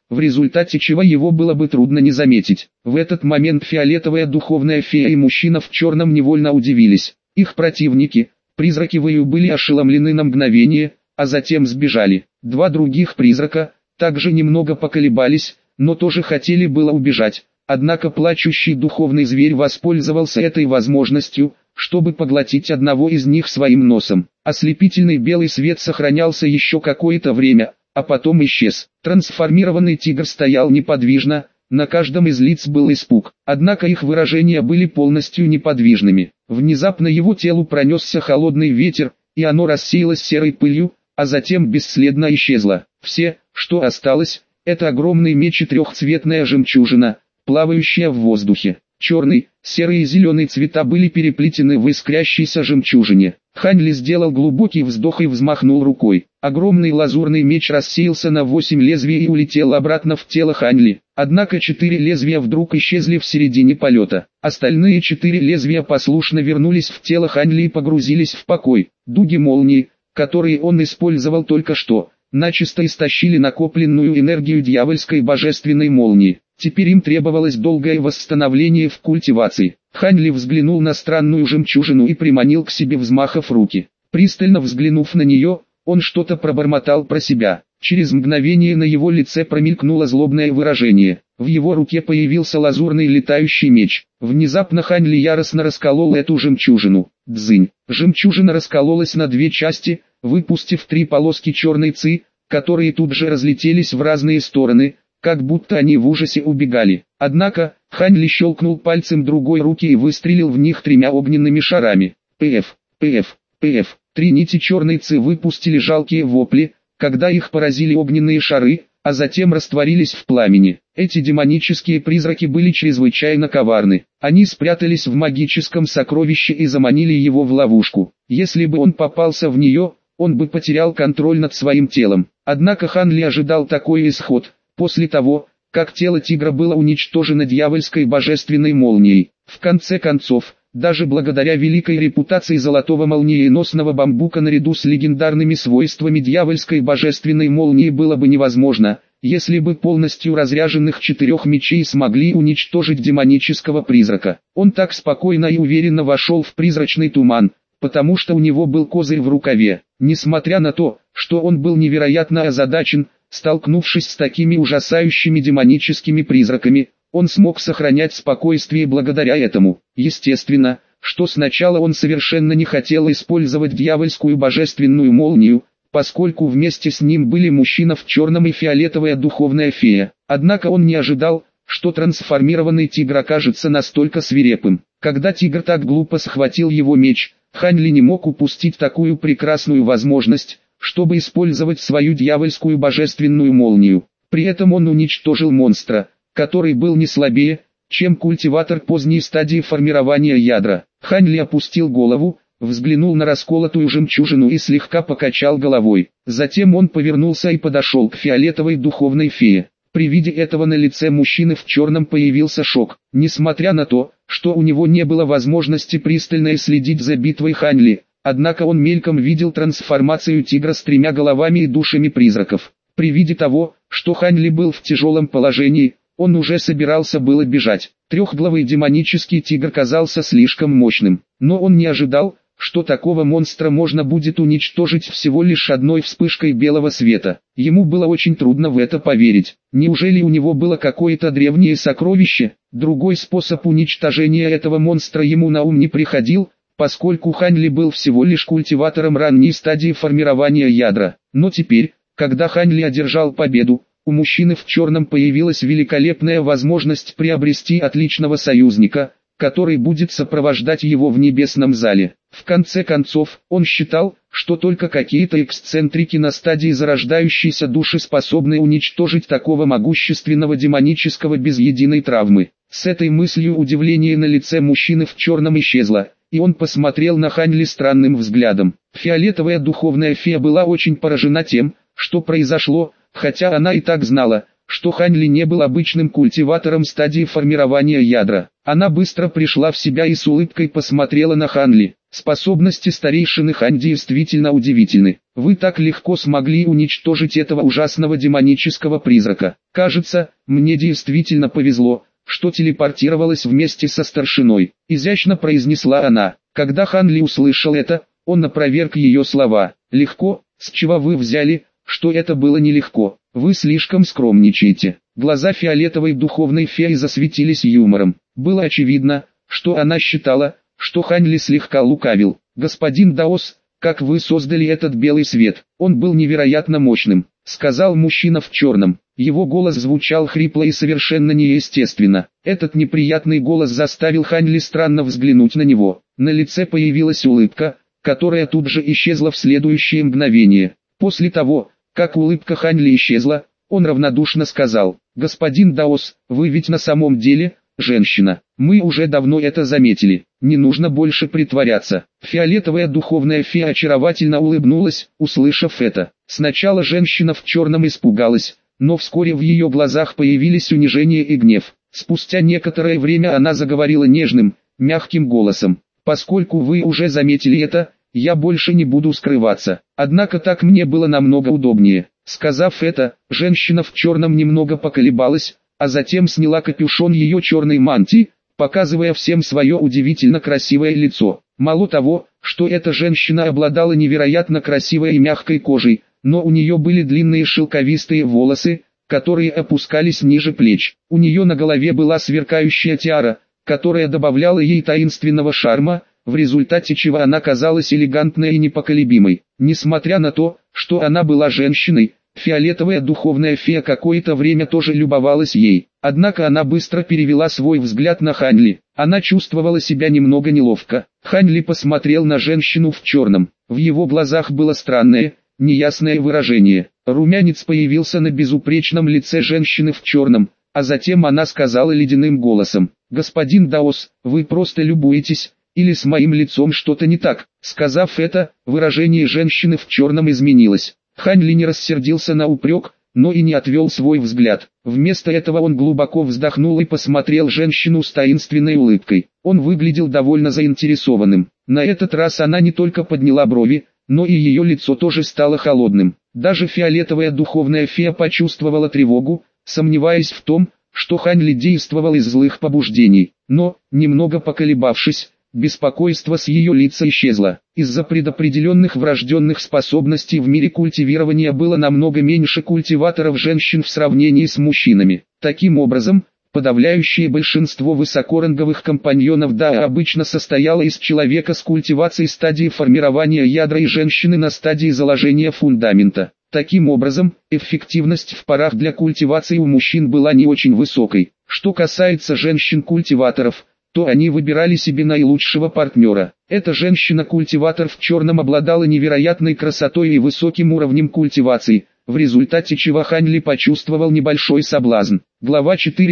в результате чего его было бы трудно не заметить. В этот момент фиолетовая духовная фея и мужчина в черном невольно удивились. Их противники, призраки Вэю, были ошеломлены на мгновение, а затем сбежали. Два других призрака также немного поколебались, но тоже хотели было убежать. Однако плачущий духовный зверь воспользовался этой возможностью, чтобы поглотить одного из них своим носом. Ослепительный белый свет сохранялся еще какое-то время, а потом исчез. Трансформированный тигр стоял неподвижно, на каждом из лиц был испуг, однако их выражения были полностью неподвижными. Внезапно его телу пронесся холодный ветер, и оно рассеялось серой пылью, а затем бесследно исчезло. Все, что осталось, это огромный меч и трехцветная жемчужина, плавающая в воздухе. Черный, серый и зеленый цвета были переплетены в искрящейся жемчужине. Хань Ли сделал глубокий вздох и взмахнул рукой. Огромный лазурный меч рассеялся на 8 лезвий и улетел обратно в тело Хань Ли. Однако 4 лезвия вдруг исчезли в середине полета. Остальные 4 лезвия послушно вернулись в тело Хань Ли и погрузились в покой. Дуги молнии, которые он использовал только что, начисто истощили накопленную энергию дьявольской божественной молнии. Теперь им требовалось долгое восстановление в культивации. Хань Ли взглянул на странную жемчужину и приманил к себе, взмахав руки. Пристально взглянув на нее, он что-то пробормотал про себя. Через мгновение на его лице промелькнуло злобное выражение. В его руке появился лазурный летающий меч. Внезапно Хань Ли яростно расколол эту жемчужину. Дзынь. Жемчужина раскололась на 2 части, выпустив 3 полоски черной ци, которые тут же разлетелись в разные стороны, как будто они в ужасе убегали. Однако, Хань Ли щелкнул пальцем другой руки и выстрелил в них 3 огненными шарами. ПФ, ПФ, ПФ. 3 нити черной ци выпустили жалкие вопли, когда их поразили огненные шары, а затем растворились в пламени. Эти демонические призраки были чрезвычайно коварны. Они спрятались в магическом сокровище и заманили его в ловушку. Если бы он попался в нее, он бы потерял контроль над своим телом. Однако Хань Ли ожидал такой исход, после того, как тело тигра было уничтожено дьявольской божественной молнией. В конце концов, даже благодаря великой репутации золотого молниеносного бамбука наряду с легендарными свойствами дьявольской божественной молнии было бы невозможно, если бы полностью разряженных 4 мечей смогли уничтожить демонического призрака. Он так спокойно и уверенно вошел в призрачный туман, потому что у него был козырь в рукаве. Несмотря на то, что он был невероятно озадачен, столкнувшись с такими ужасающими демоническими призраками, он смог сохранять спокойствие благодаря этому. Естественно, что сначала он совершенно не хотел использовать дьявольскую божественную молнию, поскольку вместе с ним были мужчина в черном и фиолетовая духовная фея. Однако он не ожидал, что трансформированный тигр окажется настолько свирепым. Когда тигр так глупо схватил его меч, Хань Ли не мог упустить такую прекрасную возможность, чтобы использовать свою дьявольскую божественную молнию. При этом он уничтожил монстра, который был не слабее, чем культиватор поздней стадии формирования ядра. Хань Ли опустил голову, взглянул на расколотую жемчужину и слегка покачал головой. Затем он повернулся и подошел к фиолетовой духовной фее. При виде этого на лице мужчины в черном появился шок. Несмотря на то, что у него не было возможности пристально следить за битвой Хань Ли, однако он мельком видел трансформацию тигра с 3 головами и душами призраков. При виде того, что Хань Ли был в тяжелом положении, он уже собирался было бежать. Трехглавый демонический тигр казался слишком мощным, но он не ожидал, что такого монстра можно будет уничтожить всего лишь одной вспышкой белого света. Ему было очень трудно в это поверить. Неужели у него было какое-то древнее сокровище? Другой способ уничтожения этого монстра ему на ум не приходил, поскольку Хань Ли был всего лишь культиватором ранней стадии формирования ядра. Но теперь, когда Хань Ли одержал победу, у мужчины в черном появилась великолепная возможность приобрести отличного союзника, который будет сопровождать его в небесном зале. В конце концов, он считал, что только какие-то эксцентрики на стадии зарождающейся души способны уничтожить такого могущественного демонического без единой травмы. С этой мыслью удивление на лице мужчины в черном исчезло, и он посмотрел на Хань Ли странным взглядом. Фиолетовая духовная фея была очень поражена тем, что произошло, хотя она и так знала, что Хань Ли не был обычным культиватором стадии формирования ядра. Она быстро пришла в себя и с улыбкой посмотрела на Хань Ли. Способности старейшины Хань действительно удивительны. вы так легко смогли уничтожить этого ужасного демонического призрака. Кажется, мне действительно повезло, что телепортировалась вместе со старшиной», — изящно произнесла она. Когда Хан Ли услышал это, он опроверг ее слова. «Легко? С чего вы взяли, что это было нелегко? Вы слишком скромничаете». Глаза фиолетовой духовной феи засветились юмором. Было очевидно, что она считала, что Хан Ли слегка лукавил. «Господин Даос, как вы создали этот белый свет? Он был невероятно мощным», — сказал мужчина в черном. Его голос звучал хрипло и совершенно неестественно. Этот неприятный голос заставил Хан Ли странно взглянуть на него. На лице появилась улыбка, которая тут же исчезла в следующее мгновение. После того, как улыбка Хан Ли исчезла, он равнодушно сказал: «Господин Даос, вы ведь на самом деле женщина. Мы уже давно это заметили. Не нужно больше притворяться». Фиолетовая духовная фея очаровательно улыбнулась, услышав это. Сначала женщина в черном испугалась, но вскоре в ее глазах появились унижение и гнев. Спустя некоторое время она заговорила нежным, мягким голосом: «Поскольку вы уже заметили это, я больше не буду скрываться. Однако так мне было намного удобнее». Сказав это, женщина в черном немного поколебалась, а затем сняла капюшон ее черной мантии, показывая всем свое удивительно красивое лицо. Мало того, что эта женщина обладала невероятно красивой и мягкой кожей, но у нее были длинные шелковистые волосы, которые опускались ниже плеч. У нее на голове была сверкающая тиара, которая добавляла ей таинственного шарма, в результате чего она казалась элегантной и непоколебимой. Несмотря на то, что она была женщиной, фиолетовая духовная фея какое-то время тоже любовалась ей. Однако она быстро перевела свой взгляд на Хан Ли. Она чувствовала себя немного неловко. Хан Ли посмотрел на женщину в черном. В его глазах было странное, неясное выражение. Румянец появился на безупречном лице женщины в черном, а затем она сказала ледяным голосом: «Господин Даос, вы просто любуетесь, или с моим лицом что-то не так?» Сказав это, выражение женщины в черном изменилось. Хан Ли не рассердился на упрек, но и не отвел свой взгляд. Вместо этого он глубоко вздохнул и посмотрел женщину с таинственной улыбкой. Он выглядел довольно заинтересованным. На этот раз она не только подняла брови, но и ее лицо тоже стало холодным. Даже фиолетовая духовная фея почувствовала тревогу, сомневаясь в том, что Хан Ли действовал из злых побуждений. Но, немного поколебавшись, беспокойство с ее лица исчезло. Из-за предопределенных врожденных способностей в мире культивирования было намного меньше культиваторов женщин в сравнении с мужчинами. Таким образом, подавляющее большинство высокоранговых компаньонов Дао обычно состояло из человека с культивацией стадии формирования ядра и женщины на стадии заложения фундамента. Таким образом, эффективность в парах для культивации у мужчин была не очень высокой. Что касается женщин-культиваторов, то они выбирали себе наилучшего партнера. Эта женщина-культиватор в черном обладала невероятной красотой и высоким уровнем культивации, в результате чего Хан Ли почувствовал небольшой соблазн. Глава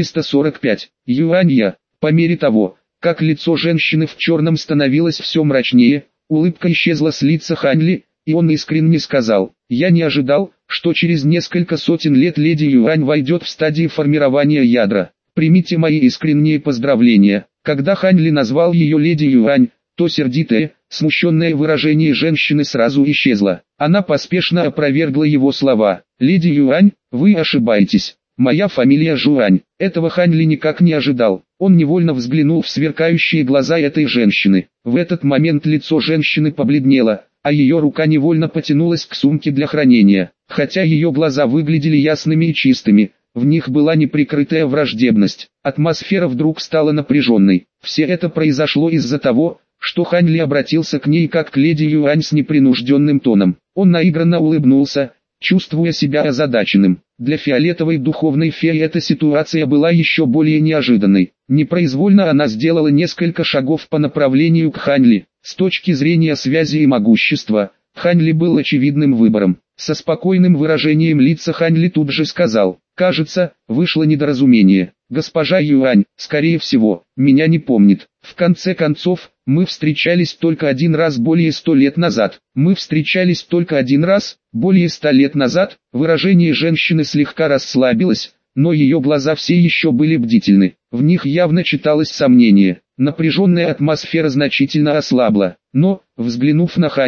445. Юанья. По мере того, как лицо женщины в черном становилось все мрачнее, улыбка исчезла с лица Хан Ли, и он искренне сказал: «Я не ожидал, что через несколько сотен лет леди Юань войдет в стадии формирования ядра. Примите мои искренние поздравления». Когда Хан Ли назвал ее леди Юань, то сердитое, смущенное выражение женщины сразу исчезло. Она поспешно опровергла его слова. «Леди Юань, вы ошибаетесь. Моя фамилия Жуань». Этого Хан Ли никак не ожидал. Он невольно взглянул в сверкающие глаза этой женщины. В этот момент лицо женщины побледнело, а ее рука невольно потянулась к сумке для хранения. Хотя ее глаза выглядели ясными и чистыми, в них была неприкрытая враждебность. Атмосфера вдруг стала напряженной. Все это произошло из-за того, что Хан Ли обратился к ней как к леди Юань с непринужденным тоном. Он наигранно улыбнулся, чувствуя себя озадаченным. Для фиолетовой духовной феи эта ситуация была еще более неожиданной. Непроизвольно она сделала несколько шагов по направлению к Хан Ли. С точки зрения связи и могущества, Хан Ли был очевидным выбором. Со спокойным выражением лица Хан Ли тут же сказал: «Кажется, вышло недоразумение. Госпожа Юань, скорее всего, меня не помнит. В конце концов, мы встречались только один раз более 100 лет назад». «Мы встречались только один раз, более 100 лет назад?» Выражение женщины слегка расслабилось, но ее глаза все еще были бдительны. В них явно читалось сомнение. Напряженная атмосфера значительно ослабла. Но, взглянув на Хан Ли,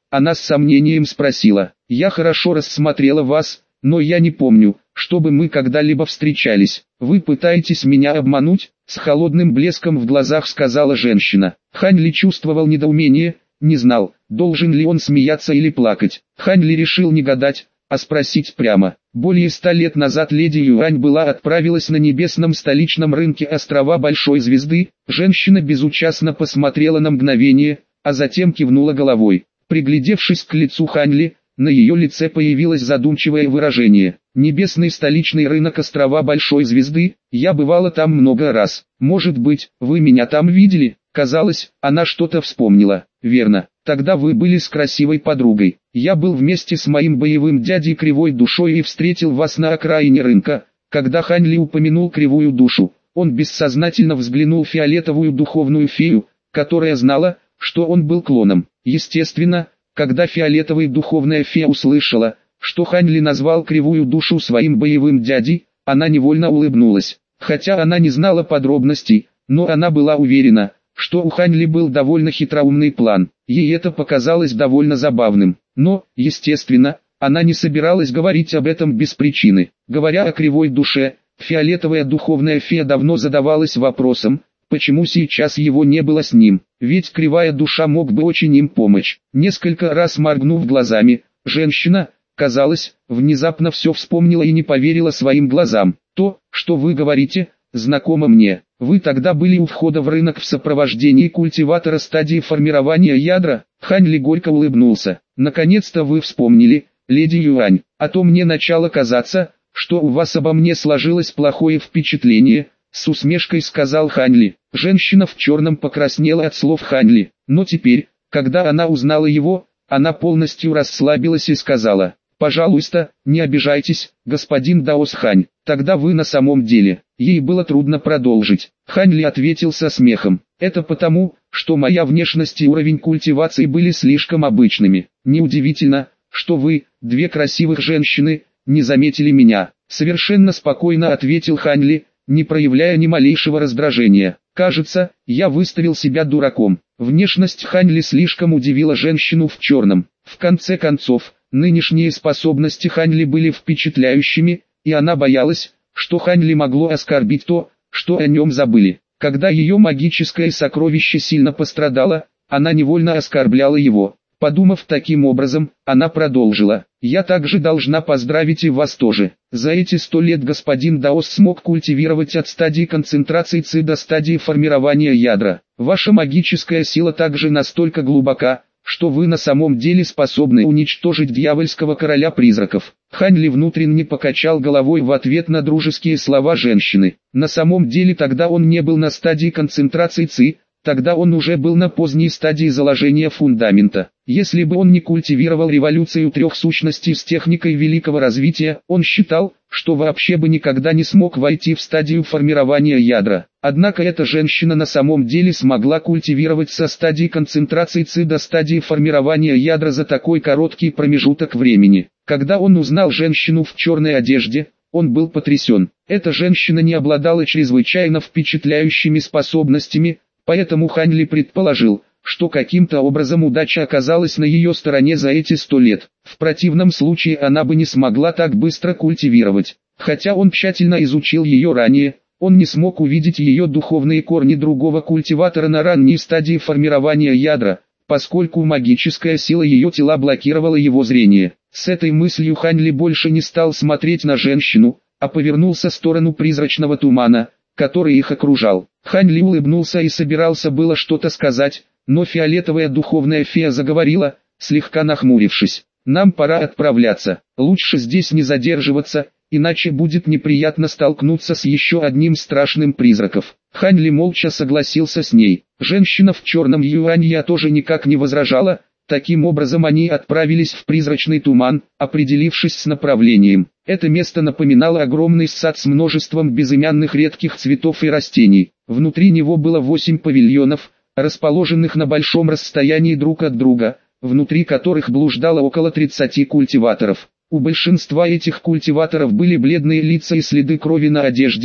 она с сомнением спросила. «Я хорошо рассмотрела вас, но я не помню, чтобы мы когда-либо встречались. Вы пытаетесь меня обмануть?» С холодным блеском в глазах сказала женщина. Хань Ли чувствовал недоумение, не знал, должен ли он смеяться или плакать. Хань Ли решил не гадать, а спросить прямо. Более 100 лет назад леди Юань отправилась на небесном столичном рынке острова Большой Звезды. Женщина безучастно посмотрела на мгновение, а затем кивнула головой. Приглядевшись к лицу Хань Ли, на ее лице появилось задумчивое выражение. «Небесный столичный рынок острова Большой Звезды, я бывала там много раз. Может быть, вы меня там видели?» Казалось, она что-то вспомнила. «Верно, тогда вы были с красивой подругой. Я был вместе с моим боевым дядей Кривой Душой и встретил вас на окраине рынка». Когда Хань Ли упомянул Кривую Душу, он бессознательно взглянул в фиолетовую духовную фею, которая знала, что он был клоном. Естественно, когда фиолетовая духовная фея услышала, что Хань Ли назвал Кривую Душу своим боевым дядей, она невольно улыбнулась. Хотя она не знала подробностей, но она была уверена, что у Хань Ли был довольно хитроумный план. Ей это показалось довольно забавным. Но, естественно, она не собиралась говорить об этом без причины. Говоря о Кривой Душе, фиолетовая духовная фея давно задавалась вопросом, почему сейчас его не было с ним, ведь Кривая Душа мог бы очень им помочь. Несколько раз моргнув глазами, женщина, казалось, внезапно все вспомнила и не поверила своим глазам. «То, что вы говорите, знакомо мне. Вы тогда были у входа в рынок в сопровождении культиватора стадии формирования ядра». Хань Ли горько улыбнулся. «Наконец-то вы вспомнили, леди Юань, а то мне начало казаться, что у вас обо мне сложилось плохое впечатление», с усмешкой сказал Хань Ли. Женщина в черном покраснела от слов Хань Ли, но теперь, когда она узнала его, она полностью расслабилась и сказала: «Пожалуйста, не обижайтесь, господин Даос Хань, тогда вы на самом деле». Ей было трудно продолжить. Хань Ли ответил со смехом: «Это потому, что моя внешность и уровень культивации были слишком обычными. Неудивительно, что вы, две красивых женщины, не заметили меня». Совершенно спокойно ответил Хань Ли, не проявляя ни малейшего раздражения. «Кажется, я выставил себя дураком». Внешность Хань Ли слишком удивила женщину в черном. В конце концов, нынешние способности Хань Ли были впечатляющими, и она боялась, что Хань Ли могло оскорбить то, что о нем забыли. Когда ее магическое сокровище сильно пострадало, она невольно оскорбляла его. Подумав таким образом, она продолжила: «Я также должна поздравить и вас тоже. За эти 100 лет господин Даос смог культивировать от стадии концентрации ци до стадии формирования ядра. Ваша магическая сила также настолько глубока, что вы на самом деле способны уничтожить дьявольского короля призраков». Хань Ли внутренне покачал головой в ответ на дружеские слова женщины. На самом деле тогда он не был на стадии концентрации ци, тогда он уже был на поздней стадии заложения фундамента. Если бы он не культивировал революцию трех сущностей с техникой великого развития, он считал, что вообще бы никогда не смог войти в стадию формирования ядра. Однако эта женщина на самом деле смогла культивировать со стадии концентрации ци до стадии формирования ядра за такой короткий промежуток времени. Когда он узнал женщину в черной одежде, он был потрясен. Эта женщина не обладала чрезвычайно впечатляющими способностями, поэтому Хань Ли предположил, что каким-то образом удача оказалась на ее стороне за эти 100 лет. В противном случае она бы не смогла так быстро культивировать. Хотя он тщательно изучил ее ранее, он не смог увидеть ее духовные корни другого культиватора на ранней стадии формирования ядра, поскольку магическая сила ее тела блокировала его зрение. С этой мыслью Хань Ли больше не стал смотреть на женщину, а повернулся в сторону призрачного тумана, который их окружал. Хань Ли улыбнулся и собирался было что-то сказать, но фиолетовая духовная фея заговорила, слегка нахмурившись: «Нам пора отправляться, лучше здесь не задерживаться, иначе будет неприятно столкнуться с еще одним страшным призраком». Хань Ли молча согласился с ней. Женщина в черном юанья тоже никак не возражала. Таким образом они отправились в призрачный туман, определившись с направлением. Это место напоминало огромный сад с множеством безымянных редких цветов и растений. Внутри него было 8 павильонов, расположенных на большом расстоянии друг от друга, внутри которых блуждало около 30 культиваторов. У большинства этих культиваторов были бледные лица и следы крови на одежде,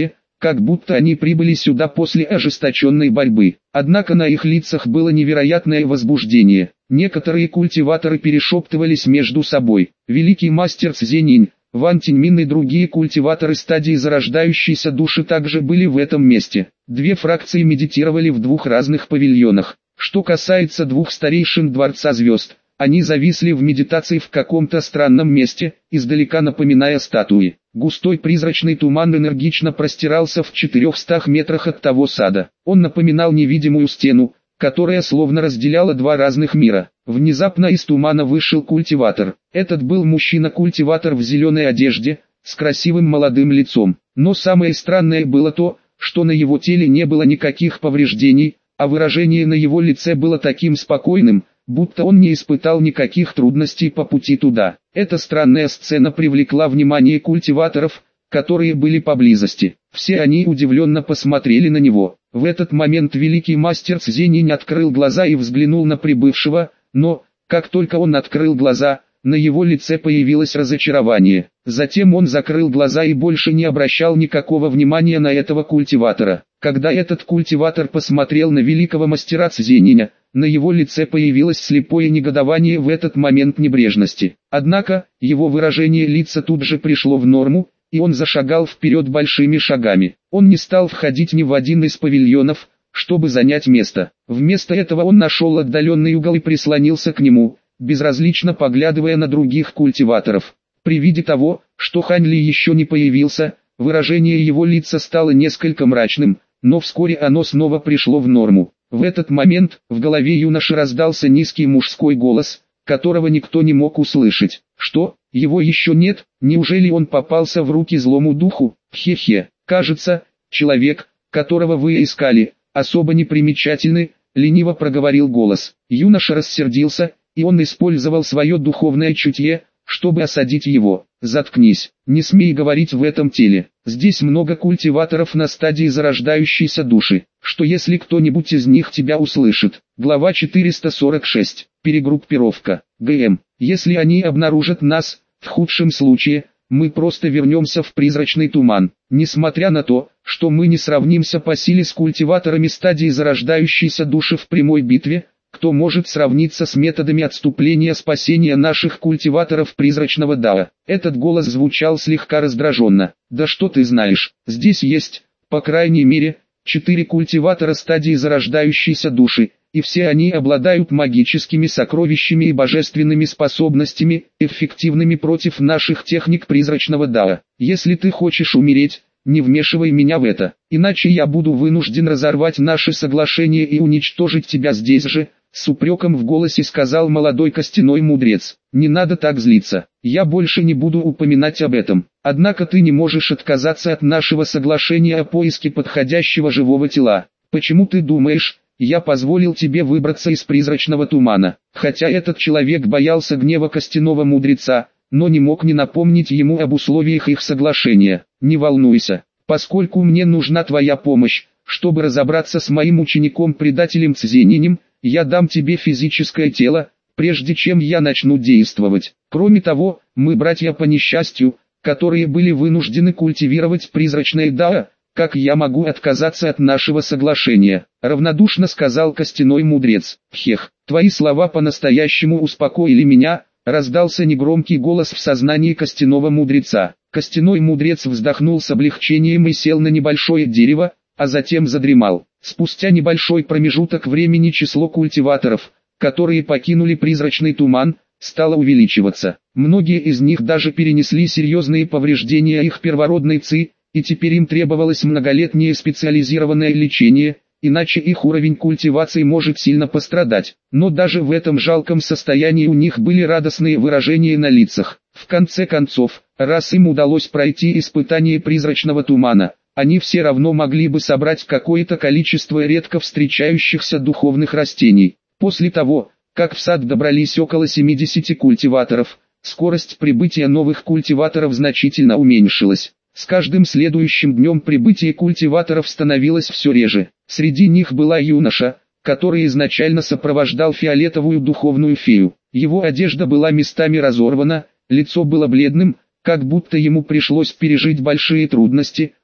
как будто они прибыли сюда после ожесточенной борьбы. Однако на их лицах было невероятное возбуждение. Некоторые культиваторы перешептывались между собой. Великий мастер Цзенинь, Ван Тиньмин и другие культиваторы стадии зарождающейся души также были в этом месте. Две фракции медитировали в двух разных павильонах. Что касается двух старейшин Дворца Звезд, они зависли в медитации в каком-то странном месте, издалека напоминая статуи. Густой призрачный туман энергично простирался в 400 метрах от того сада. Он напоминал невидимую стену, которая словно разделяла два разных мира. Внезапно из тумана вышел культиватор. Этот был мужчина-культиватор в зеленой одежде, с красивым молодым лицом. Но самое странное было то, что на его теле не было никаких повреждений, а выражение на его лице было таким спокойным, будто он не испытал никаких трудностей по пути туда. Эта странная сцена привлекла внимание культиваторов, которые были поблизости. Все они удивленно посмотрели на него. В этот момент великий мастер Цзенинь открыл глаза и взглянул на прибывшего, но, как только он открыл глаза, на его лице появилось разочарование. Затем он закрыл глаза и больше не обращал никакого внимания на этого культиватора. Когда этот культиватор посмотрел на великого мастера Цзениня, на его лице появилось слепое негодование в этот момент небрежности. Однако, его выражение лица тут же пришло в норму, и он зашагал вперед большими шагами. Он не стал входить ни в один из павильонов, чтобы занять место. Вместо этого он нашел отдаленный угол и прислонился к нему, безразлично поглядывая на других культиваторов. При виде того, что Хань Ли еще не появился, выражение его лица стало несколько мрачным, но вскоре оно снова пришло в норму. В этот момент в голове юноши раздался низкий мужской голос, которого никто не мог услышать. Что, его еще нет? Неужели он попался в руки злому духу? Хе-хе. Кажется, человек, которого вы искали, особо непримечательный, лениво проговорил голос. Юноша рассердился, и он использовал свое духовное чутье, чтобы осадить его. Заткнись, не смей говорить в этом теле. Здесь много культиваторов на стадии зарождающейся души. Что если кто-нибудь из них тебя услышит? Глава 446. Перегруппировка. ГМ. Если они обнаружат нас, в худшем случае, мы просто вернемся в призрачный туман. Несмотря на то, что мы не сравнимся по силе с культиваторами стадии зарождающейся души в прямой битве, кто может сравниться с методами отступления спасения наших культиваторов призрачного Дао? Этот голос звучал слегка раздраженно. Да что ты знаешь, здесь есть, по крайней мере, 4 культиватора стадии зарождающейся души, и все они обладают магическими сокровищами и божественными способностями, эффективными против наших техник призрачного Дао. Если ты хочешь умереть, не вмешивай меня в это, иначе я буду вынужден разорвать наше соглашение и уничтожить тебя здесь же, с упреком в голосе сказал молодой костяной мудрец. Не надо так злиться, я больше не буду упоминать об этом. Однако ты не можешь отказаться от нашего соглашения о поиске подходящего живого тела. Почему ты думаешь, я позволил тебе выбраться из призрачного тумана? Хотя этот человек боялся гнева костяного мудреца, но не мог не напомнить ему об условиях их соглашения. Не волнуйся, поскольку мне нужна твоя помощь, чтобы разобраться с моим учеником-предателем Цзенинем, я дам тебе физическое тело, прежде чем я начну действовать. Кроме того, мы братья по несчастью, которые были вынуждены культивировать призрачное Дао. Как я могу отказаться от нашего соглашения? Равнодушно сказал костяной мудрец. Хех, твои слова по-настоящему успокоили меня. Раздался негромкий голос в сознании костяного мудреца. Костяной мудрец вздохнул с облегчением и сел на небольшое дерево, а затем задремал. Спустя небольшой промежуток времени число культиваторов, которые покинули призрачный туман, стало увеличиваться. Многие из них даже перенесли серьезные повреждения их первородной ци, и теперь им требовалось многолетнее специализированное лечение, иначе их уровень культивации может сильно пострадать. Но даже в этом жалком состоянии у них были радостные выражения на лицах. В конце концов, раз им удалось пройти испытание призрачного тумана, они все равно могли бы собрать какое-то количество редко встречающихся духовных растений. После того, как в сад добрались около 70 культиваторов, скорость прибытия новых культиваторов значительно уменьшилась. С каждым следующим днем прибытие культиваторов становилось все реже. Среди них была юноша, который изначально сопровождал фиолетовую духовную фею. Его одежда была местами разорвана, лицо было бледным, как будто ему пришлось пережить большие трудности,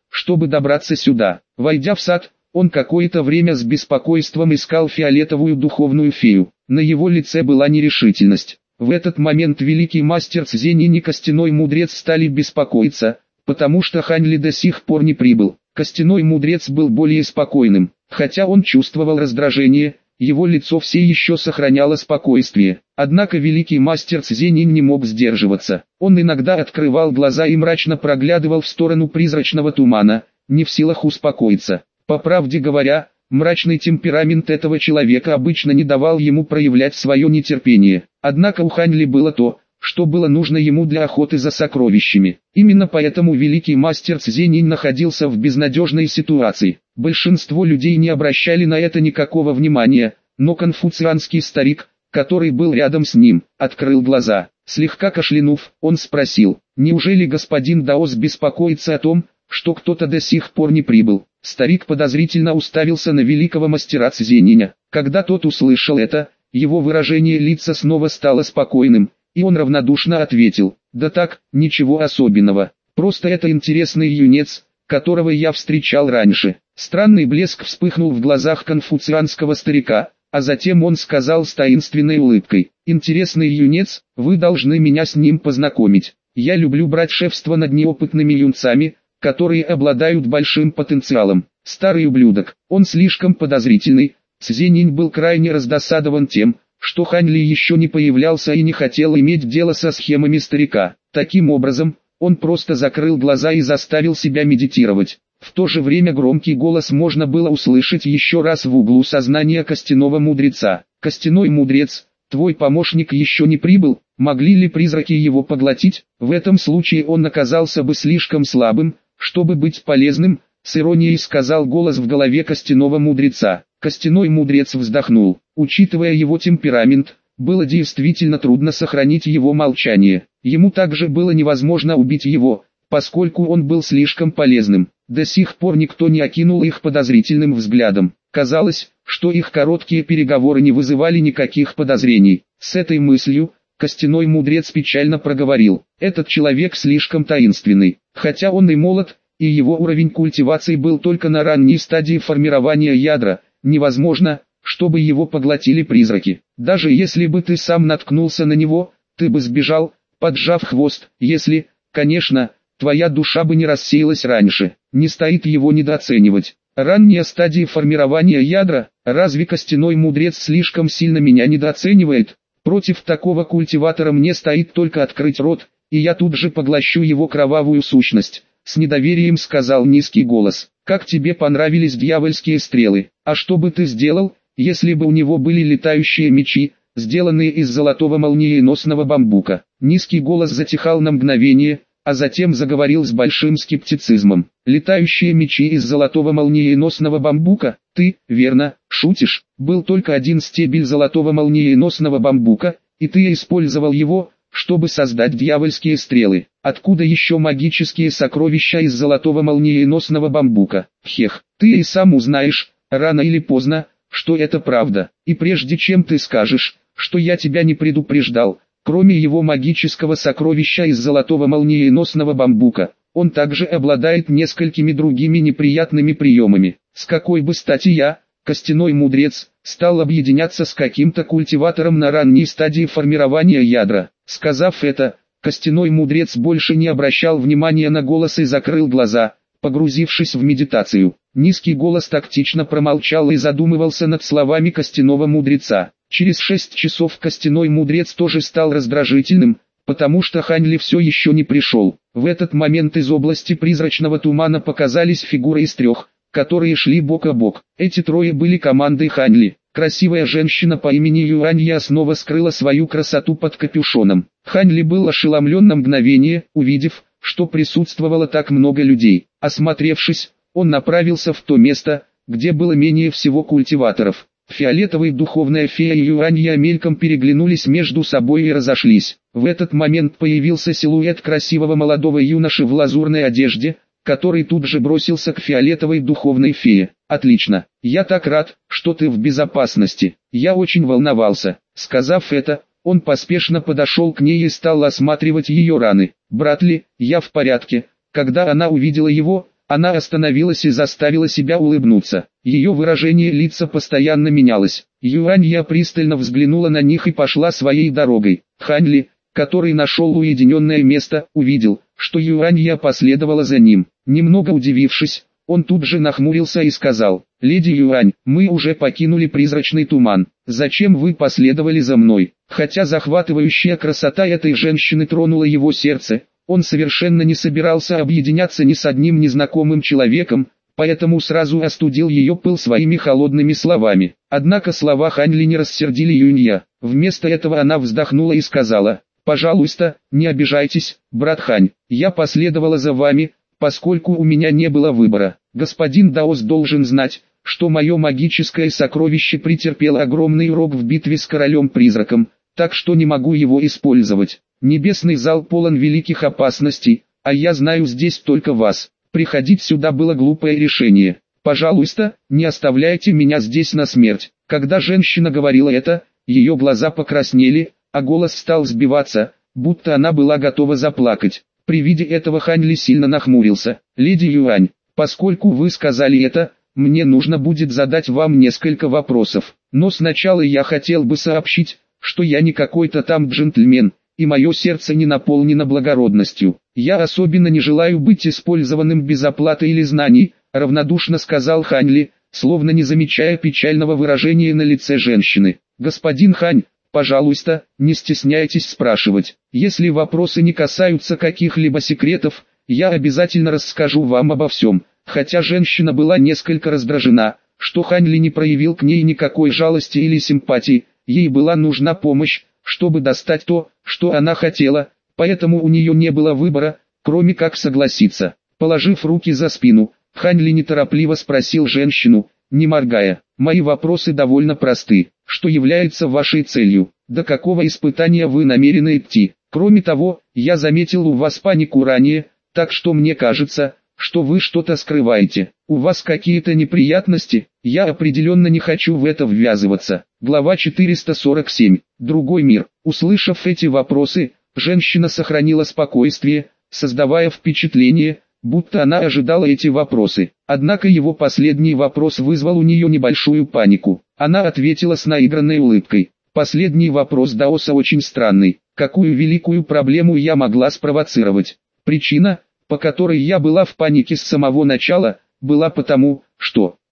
чтобы добраться сюда. Войдя в сад, он какое-то время с беспокойством искал фиолетовую духовную фею. На его лице была нерешительность. В этот момент великий мастер Цзенин и костяной мудрец стали беспокоиться, потому что Хань Ли до сих пор не прибыл. Костяной мудрец был более спокойным, хотя он чувствовал раздражение, его лицо все еще сохраняло спокойствие. Однако великий мастер Цзенин не мог сдерживаться. Он иногда открывал глаза и мрачно проглядывал в сторону призрачного тумана, не в силах успокоиться. По правде говоря, мрачный темперамент этого человека обычно не давал ему проявлять свое нетерпение. Однако у Хань Ли было то, что было нужно ему для охоты за сокровищами. Именно поэтому великий мастер Цзенин находился в безнадежной ситуации. Большинство людей не обращали на это никакого внимания, но конфуцианский старик, который был рядом с ним, открыл глаза. Слегка кашлянув, он спросил: «Неужели господин Даос беспокоится о том, что кто-то до сих пор не прибыл?» Старик подозрительно уставился на великого мастера Цзениня. Когда тот услышал это, его выражение лица снова стало спокойным, и он равнодушно ответил: «Да так, ничего особенного, просто это интересный юнец, которого я встречал раньше». Странный блеск вспыхнул в глазах конфуцианского старика, а затем он сказал с таинственной улыбкой: «Интересный юнец, вы должны меня с ним познакомить. Я люблю брать шефство над неопытными юнцами, которые обладают большим потенциалом». Старый ублюдок, он слишком подозрительный. Цзенин был крайне раздосадован тем, что Хань Ли еще не появлялся и не хотел иметь дело со схемами старика. Таким образом, он просто закрыл глаза и заставил себя медитировать. В то же время громкий голос можно было услышать еще раз в углу сознания костяного мудреца. «Костяной мудрец, твой помощник еще не прибыл, могли ли призраки его поглотить? В этом случае он оказался бы слишком слабым, чтобы быть полезным», — с иронией сказал голос в голове костяного мудреца. Костяной мудрец вздохнул. Учитывая его темперамент, было действительно трудно сохранить его молчание. Ему также было невозможно убить его, поскольку он был слишком полезным. До сих пор никто не окинул их подозрительным взглядом. Казалось, что их короткие переговоры не вызывали никаких подозрений. С этой мыслью, костяной мудрец печально проговорил: «Этот человек слишком таинственный, хотя он и молод, и его уровень культивации был только на ранней стадии формирования ядра, невозможно, чтобы его поглотили призраки. Даже если бы ты сам наткнулся на него, ты бы сбежал, поджав хвост, если, конечно, твоя душа бы не рассеялась раньше. Не стоит его недооценивать. Ранняя стадия формирования ядра, разве костяной мудрец слишком сильно меня недооценивает? Против такого культиватора мне стоит только открыть рот, и я тут же поглощу его кровавую сущность», — с недоверием сказал низкий голос. «Как тебе понравились дьявольские стрелы? А что бы ты сделал, если бы у него были летающие мечи, сделанные из золотого молниеносного бамбука?» Низкий голос затихал на мгновение, а затем заговорил с большим скептицизмом. «Летающие мечи из золотого молниеносного бамбука? Ты, верно, шутишь? Был только один стебель золотого молниеносного бамбука, и ты использовал его, чтобы создать дьявольские стрелы. Откуда еще магические сокровища из золотого молниеносного бамбука? Хех, ты и сам узнаешь, рано или поздно, что это правда. И прежде чем ты скажешь, что я тебя не предупреждал, кроме его магического сокровища из золотого молниеносного бамбука, он также обладает несколькими другими неприятными приемами. С какой бы стати я, костяной мудрец, стал объединяться с каким-то культиватором на ранней стадии формирования ядра?» Сказав это, костяной мудрец больше не обращал внимания на голос и закрыл глаза, погрузившись в медитацию. Низкий голос тактично промолчал и задумывался над словами костяного мудреца. Через 6 часов костяной мудрец тоже стал раздражительным, потому что Хань Ли все еще не пришел. В этот момент из области призрачного тумана показались фигуры из 3, которые шли бок о бок. Эти 3 были командой Хань Ли. Красивая женщина по имени Юанья снова скрыла свою красоту под капюшоном. Хань Ли был ошеломлен на мгновение, увидев, что присутствовало так много людей. Осмотревшись, он направился в то место, где было менее всего культиваторов. Фиолетовая духовная фея и Юанья мельком переглянулись между собой и разошлись. В этот момент появился силуэт красивого молодого юноши в лазурной одежде, который тут же бросился к фиолетовой духовной фее. «Отлично, я так рад, что ты в безопасности. Я очень волновался». Сказав это, он поспешно подошел к ней и стал осматривать ее раны. «Брат Ли, я в порядке». Когда она увидела его, Она остановилась и заставила себя улыбнуться. Ее выражение лица постоянно менялось. Юанья пристально взглянула на них и пошла своей дорогой. Хань Ли, который нашел уединенное место, увидел, что Юанья последовала за ним. Немного удивившись, он тут же нахмурился и сказал: «Леди Юань, мы уже покинули призрачный туман. Зачем вы последовали за мной?» Хотя захватывающая красота этой женщины тронула его сердце, он совершенно не собирался объединяться ни с одним незнакомым человеком, поэтому сразу остудил ее пыл своими холодными словами. Однако слова Хань Ли не рассердили Юнья. Вместо этого она вздохнула и сказала: «Пожалуйста, не обижайтесь, брат Хань, я последовала за вами, поскольку у меня не было выбора. Господин Даос должен знать, что мое магическое сокровище претерпело огромный урок в битве с королем-призраком, так что не могу его использовать. Небесный зал полон великих опасностей, а я знаю здесь только вас. Приходить сюда было глупое решение. Пожалуйста, не оставляйте меня здесь на смерть». Когда женщина говорила это, ее глаза покраснели, а голос стал сбиваться, будто она была готова заплакать. При виде этого Хань Ли сильно нахмурился. «Леди Юань, поскольку вы сказали это, мне нужно будет задать вам несколько вопросов. Но сначала я хотел бы сообщить, что я не какой-то там джентльмен, и мое сердце не наполнено благородностью. Я особенно не желаю быть использованным без оплаты или знаний», равнодушно сказал Хань Ли, словно не замечая печального выражения на лице женщины. «Господин Хань, пожалуйста, не стесняйтесь спрашивать. Если вопросы не касаются каких-либо секретов, я обязательно расскажу вам обо всем». Хотя женщина была несколько раздражена, что Хань Ли не проявил к ней никакой жалости или симпатии, ей была нужна помощь, чтобы достать то, что она хотела, поэтому у нее не было выбора, кроме как согласиться. Положив руки за спину, Хань Ли неторопливо спросил женщину, не моргая: «Мои вопросы довольно просты. Что является вашей целью? До какого испытания вы намерены идти? Кроме того, я заметил у вас панику ранее, так что мне кажется, что вы что-то скрываете. У вас какие-то неприятности? Я определенно не хочу в это ввязываться». Глава 447. Другой мир. Услышав эти вопросы, женщина сохранила спокойствие, создавая впечатление, будто она ожидала эти вопросы. Однако его последний вопрос вызвал у нее небольшую панику. Она ответила с наигранной улыбкой: «Последний вопрос Даоса очень странный. Какую великую проблему я могла спровоцировать? Причина, по которой я была в панике с самого начала, была потому, что